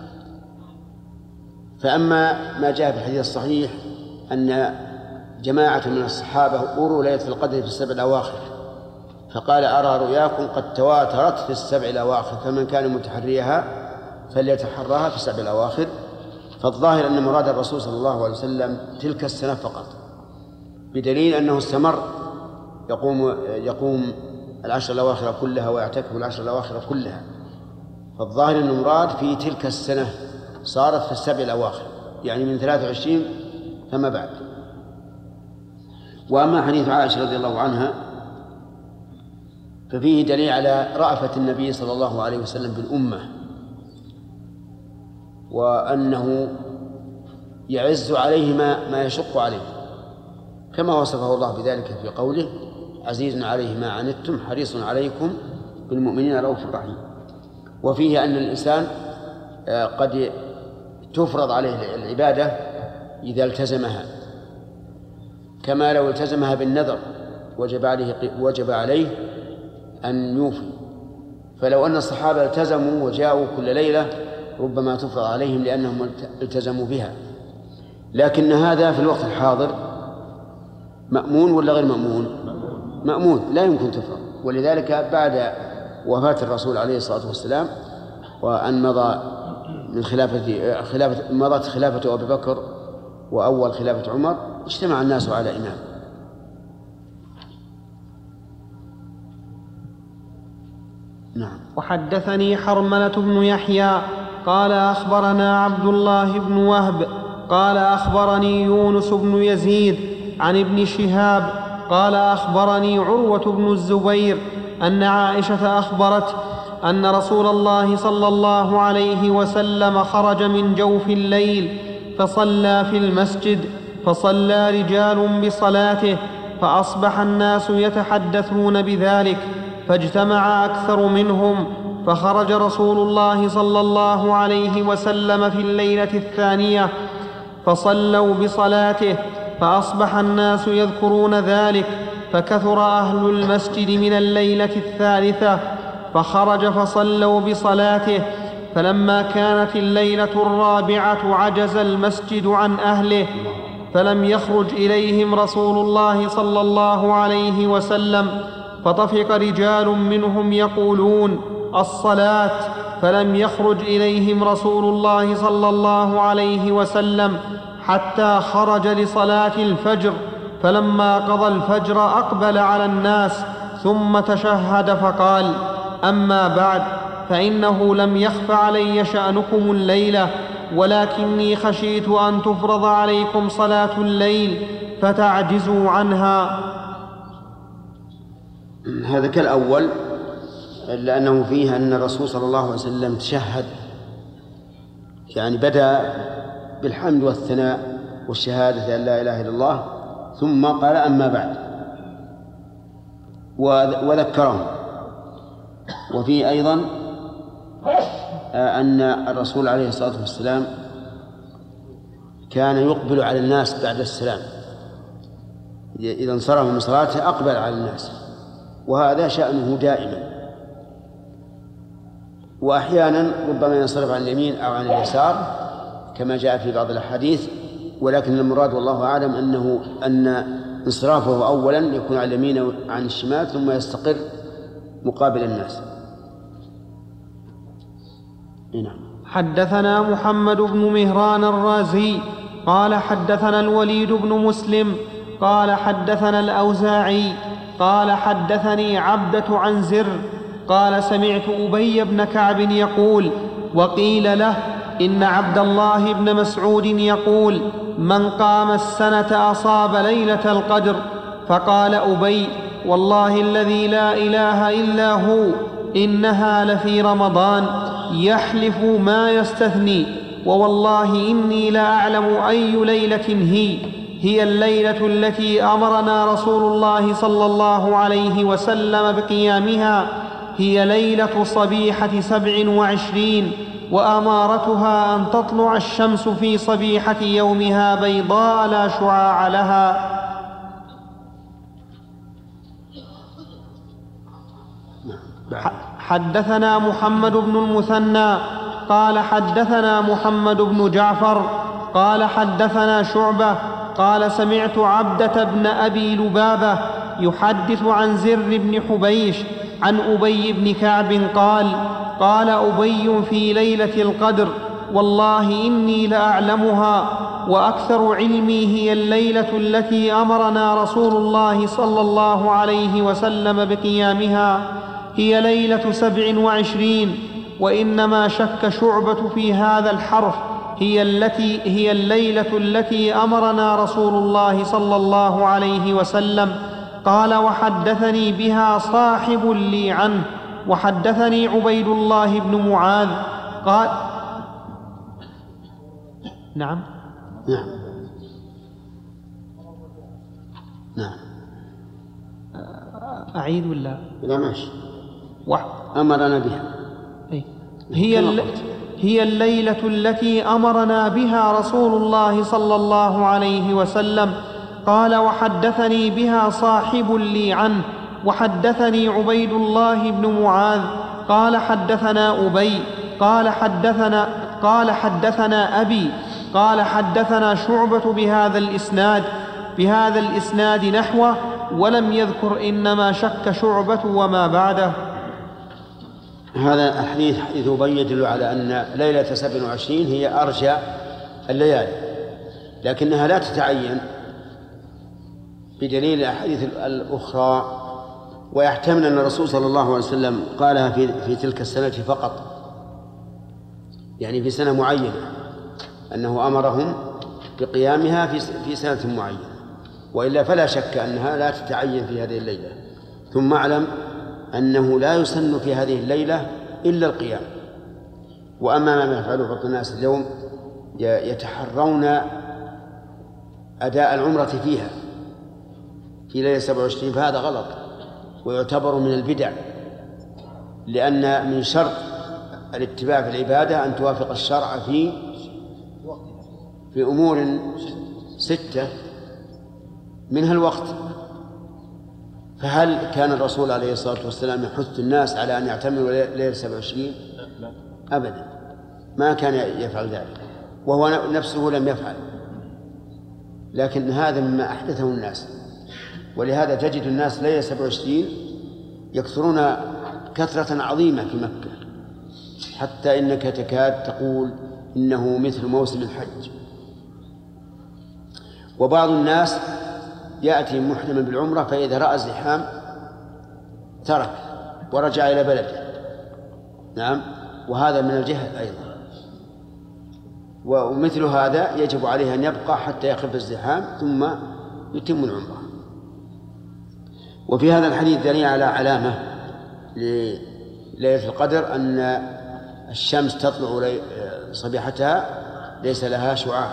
فأما ما جاء في الحديث الصحيح أن جماعة من الصحابة أروا ليلة القدر في السبع الأواخر، فقال أرى رؤياكم قد تواترت في السبع الأواخر، فمن كان متحريها فليتحراها في السبع الأواخر. فالظاهر أن مراد الرسول صلى الله عليه وسلم تلك السنة فقط، بدليل أنه استمر يقوم يقوم العشر الأواخر كلها ويعتكف العشر الأواخر كلها. فالظاهر أن المراد في تلك السنة صارت في السبع الأواخر، يعني من ثلاثة وعشرين فما بعد. وأما حديث عائشة رضي الله عنها ففيه دليل على رأفة النبي صلى الله عليه وسلم بالأمة، وأنه يعز عليه ما, ما يشق عليه، كما وصفه الله بذلك في قوله عزيز عليه ما عنتم حريص عليكم بالمؤمنين رؤوف رحيم. وفيه أن الإنسان قد تفرض عليه العبادة إذا التزمها، كما لو التزمها بالنذر وجب عليه وجب عليه أن يوفي. فلو أن الصحابة التزموا وجاءوا كل ليلة ربما تفرض عليهم لأنهم التزموا بها، لكن هذا في الوقت الحاضر مأمون ولا غير مأمون؟ مأمون، لا يمكن تفرض. ولذلك بعد وفاة الرسول عليه الصلاة والسلام وأن مضى من خلافة خلافة مضت خلافة أبي بكر وأول خلافة عمر اجتمع الناس على إمام. نعم. وحدثني حرملة بن يحيى قال أخبرنا عبد الله بن وهب قال أخبرني يونس بن يزيد عن ابن شهاب قال أخبرني عروة بن الزبير أن عائشة أخبرت أن رسول الله صلى الله عليه وسلم خرج من جوف الليل فصلى في المسجد، فصلى رجال بصلاته، فأصبح الناس يتحدثون بذلك، فاجتمع أكثر منهم، فخرج رسول الله صلى الله عليه وسلم في الليلة الثانية فصلوا بصلاته، فأصبح الناس يذكرون ذلك، فكثر أهل المسجد من الليلة الثالثة، فخرج فصلوا بصلاته. فلما كانت الليلة الرابعة عجز المسجد عن أهله، فلم يخرج إليهم رسول الله صلى الله عليه وسلم، فطفق رجال منهم يقولون الصلاة، فلم يخرج إليهم رسول الله صلى الله عليه وسلم حتى خرج لصلاة الفجر، فلما قضى الفجر أقبل على الناس ثم تشهد فقال أما بعد فإنه لم يخف علي شأنكم الليلة، ولكني خشيت أن تفرض عليكم صلاة الليل فتعجزوا عنها. هذا كالأول، لأنه فيه أن الرسول صلى الله عليه وسلم تشهد، يعني بدأ بالحمد والثناء والشهادة أن لا إله إلا الله، ثم قال أما بعد وذكرهم. وفيه أيضا أن الرسول عليه الصلاة والسلام كان يقبل على الناس بعد السلام، إذا انصرف من صلاته أقبل على الناس، وهذا شأنه دائما. وأحيانا ربما ينصرف عن اليمين أو عن اليسار كما جاء في بعض الأحاديث، ولكن المراد والله أعلم أنه أن انصرافه أولا يكون على اليمين عن الشمال ثم يستقر مقابل الناس. نعم. حدثنا محمد بن مهران الرازي قال حدثنا الوليد بن مسلم قال حدثنا الأوزاعي قال حدثني عبدة عن زر قال سمعت أبي بن كعب يقول وقيل له إن عبد الله بن مسعود يقول من قام السنة أصاب ليلة القدر. فقال أبي والله الذي لا إله إلا هو إنها لفي رمضان يحلف ما يستثني ووالله إني لأعلم أي ليلة هي هي الليلة التي أمرنا رسول الله صلى الله عليه وسلم بقيامها هي ليلة صبيحة سبع وعشرين وأمارتها أن تطلع الشمس في صبيحة يومها بيضاء لا شعاع لها. حدثنا محمد بن المثنى قال حدثنا محمد بن جعفر قال حدثنا شعبة قال سمعت عبدة بن أبي لبابة يحدث عن زر بن حبيش عن أبي بن كعب قال قال أبي في ليلة القدر والله إني لأعلمها وأكثر علمي هي الليلة التي أمرنا رسول الله صلى الله عليه وسلم بقيامها هي ليلة سبع وعشرين. وإنما شك شعبة في هذا الحرف هي التي هي الليلة التي أمرنا رسول الله صلى الله عليه وسلم. قال وحدثني بها صاحب لي عنه وحدثني عبيد الله بن معاذ قال نعم نعم نعم أعيد ولا لا ماشي و... أمرنا بها هي الل... هي الليلة التي أمرنا بها رسول الله صلى الله عليه وسلم. قال وحدثني بها صاحب لي عنه وحدثني عبيد الله بن معاذ قال حدثنا أبي قال حدثنا قال حدثنا أبي قال حدثنا شعبة بهذا الإسناد بهذا الإسناد نحوه ولم يذكر إنما شك شعبة وما بعده. هذا الحديث حديث أبي يدل على أن ليلة سبع وعشرين هي أرجى الليالي لكنها لا تتعين بدليل الأحاديث الأخرى ويحتمل أن الرسول صلى الله عليه وسلم قالها في, في تلك السنة فقط يعني في سنة معينة أنه أمرهم بقيامها في, في سنة معينة وإلا فلا شك أنها لا تتعين في هذه الليلة. ثم أعلم أنه لا يسن في هذه الليلة إلا القيام. وأما ما يفعله بعض الناس اليوم يتحرون أداء العمرة فيها في ليلة سبع وعشرين فهذا غلط ويعتبر من البدع لأن من شرط الاتباع في العبادة أن توافق الشرع في في أمور ستة منها الوقت. فهل كان الرسول عليه الصلاة والسلام يحث الناس على أن يعتمروا ليلة سبع وعشرين؟ أبدا ما كان يفعل ذلك وهو نفسه لم يفعل لكن هذا مما أحدثه الناس. ولهذا تجد الناس ليلة سبع وعشرين يكثرون كثرة عظيمة في مكة حتى إنك تكاد تقول إنه مثل موسم الحج. وبعض الناس يأتي محرما بالعمرة فإذا رأى الزحام ترك ورجع إلى بلده. نعم وهذا من الجهل أيضا. ومثل هذا يجب عليه أن يبقى حتى يخف الزحام ثم يتم العمرة. وفي هذا الحديث دليل على علامة لليلة القدر أن الشمس تطلع صبيحتها ليس لها شعاع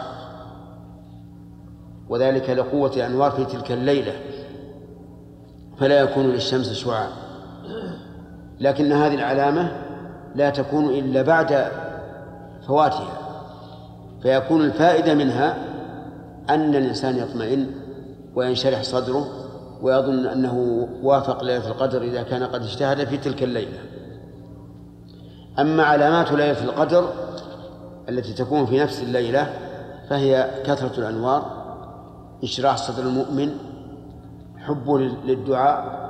وذلك لقوة الأنوار في تلك الليلة فلا يكون للشمس شعاع. لكن هذه العلامة لا تكون إلا بعد فواتها فيكون الفائدة منها أن الإنسان يطمئن وينشرح صدره ويظن أنه وافق ليلة القدر إذا كان قد اجتهد في تلك الليلة. أما علامات ليلة القدر التي تكون في نفس الليلة فهي كثرة الأنوار انشراح صدر المؤمن حبه للدعاء،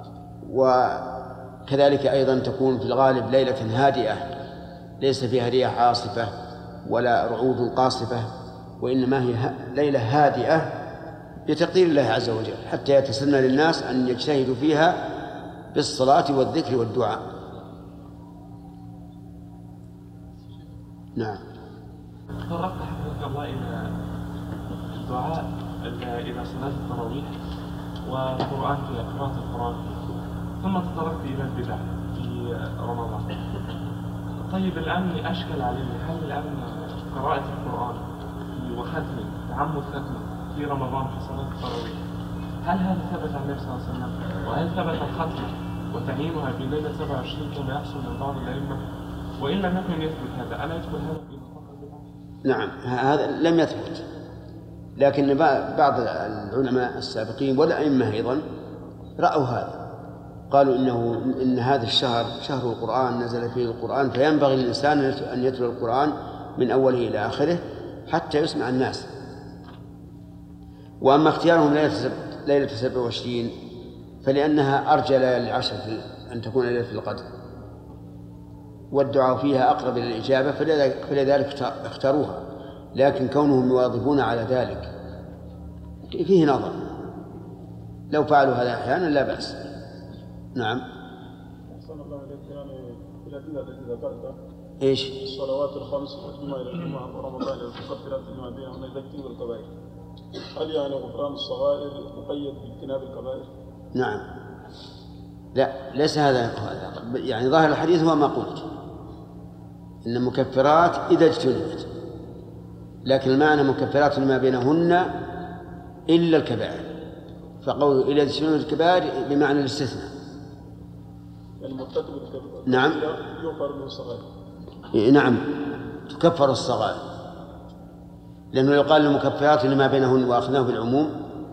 وكذلك أيضا تكون في الغالب ليلة هادئة ليس فيها رياح عاصفة ولا رعود قاصفة، وإنما هي ليلة هادئة بتقدير الله عز وجل، حتى يتسنى للناس أن يجتهدوا فيها بالصلاة والذكر والدعاء. نعم. تطرقت حفظك الله إلى الدعاء إلى صلاة التراويح والقرآن في قراءة القرآن، ثم تطرقت إلى البدع في رمضان. طيب الآن أشكل علي هل الآن قراءة القرآن وختمه تعمد ختمه في رمضان في صلاة التراويح هل هذا ثبت عن النبي صلى الله عليه وسلم؟ وهل ثبت الختم وتعيينها في ليلة سبعة وعشرين كما يحصل من بعض الأئمة؟ وإن لم يكن يثبت هذا ألا يدخل هذا في نطاق البدع؟ نعم، هذا لم يثبت، لكن بعض العلماء السابقين والأئمة أيضا رأوا هذا، قالوا إنه إن هذا الشهر شهر القرآن نزل فيه القرآن، فينبغي للإنسان أن يتلو القرآن من أوله إلى آخره حتى يسمع الناس. وأما اختيارهم ليلة سبع وعشرين فلأنها أرجى ليالي العشر أن تكون ليلة القدر، والدعاء فيها أقرب إلى الإجابة، فلذلك اختاروها. لكن كونهم يواظبون على ذلك فيه نظر، لو فعلوا هذا أحيانا لا بأس. نعم. أحسن الله إليك، يعني الأدلة التي ذكرتها إيش؟ الصلوات الخمس والجمعة إلى الجمعة ورمضان إلى المكفرات لما بينهن إذا اجتنبوا الكبائر، هل يعني غفران الصغائر مقيد باجتناب الكبائر؟ نعم. لا، ليس هذا يعني ظاهر الحديث هو ما قلت، إن مكفرات إذا اجتنبت، لكن المعنى مكفرات لما بينهن إلا الكبائر، فقول إذا اجتنبت الكبائر بمعنى الاستثناء. المرتكب الكبائر نعم يغفر له الصغائر. نعم، تكفر الصغائر، لأنه يقال المكفرات لما بينهن وأخذناه بالعموم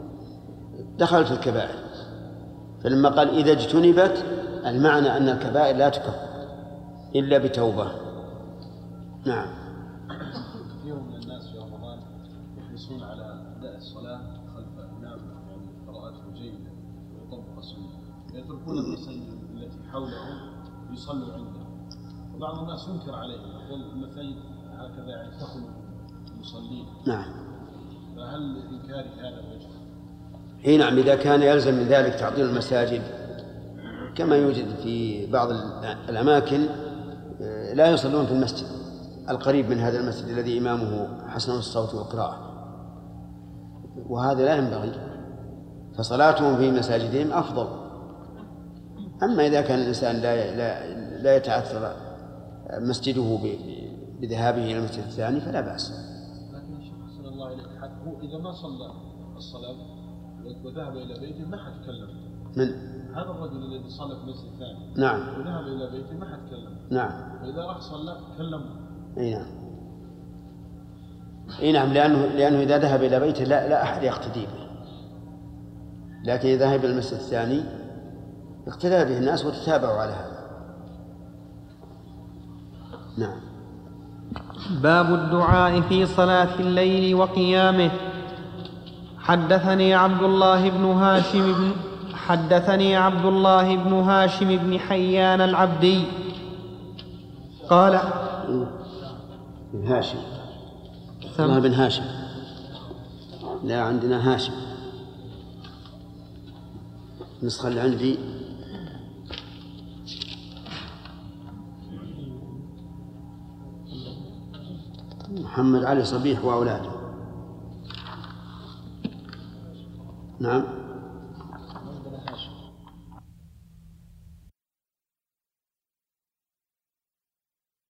دخلت في الكبائر، فلما قال إذا اجتنبت المعنى أن الكبائر لا تكفر إلا بتوبة. نعم. كثير من الناس في رمضان يحرصون على أداء الصلاة خلف الإمام، يعني قراءته جيدة ويطبق السنة، يتركون المساجد التي حولهم يصلوا عنده، وبعض الناس ينكر عليه يقول المساجد هكذا يعني تخلو المصلين. نعم. فهل إنكار هذا وجه؟ اي نعم، إذا كان يلزم من ذلك تعطيل المساجد كما يوجد في بعض الأماكن لا يصلون في المسجد القريب من هذا المسجد الذي إمامه حسن الصوت والقراءة، وهذا لا ينبغي، فصلاتهم في مساجدهم أفضل. أما إذا كان الإنسان لا لا لا يتعثر مسجده بذهابه إلى المسجد الثاني فلا بأس. لكن الشيخ حسن الله إليك هو إذا ما صلى الصلاة وذهب إلى بيته ما حد كلم. من؟ هذا الرجل الذي صلى في المسجد الثاني. نعم. وذهب إلى بيته ما حد كلم. نعم. فإذا راح صلى كلمه. أي نعم. أي نعم، لأنه لأنه إذا ذهب إلى بيته لا لا أحد يقتدي به، لكن إذا ذهب إلى المسجد الثاني اقتدى به الناس وتتابعوا على هذا. نعم. باب الدعاء في صلاة الليل وقيامه. حدثني عبد الله بن هاشم بن حدثني عبد الله بن هاشم بن حيان العبدي قال بن هاشم الله بن هاشم، لا عندنا هاشم، النسخة اللي عندي محمد علي صبيح وأولاده. نعم.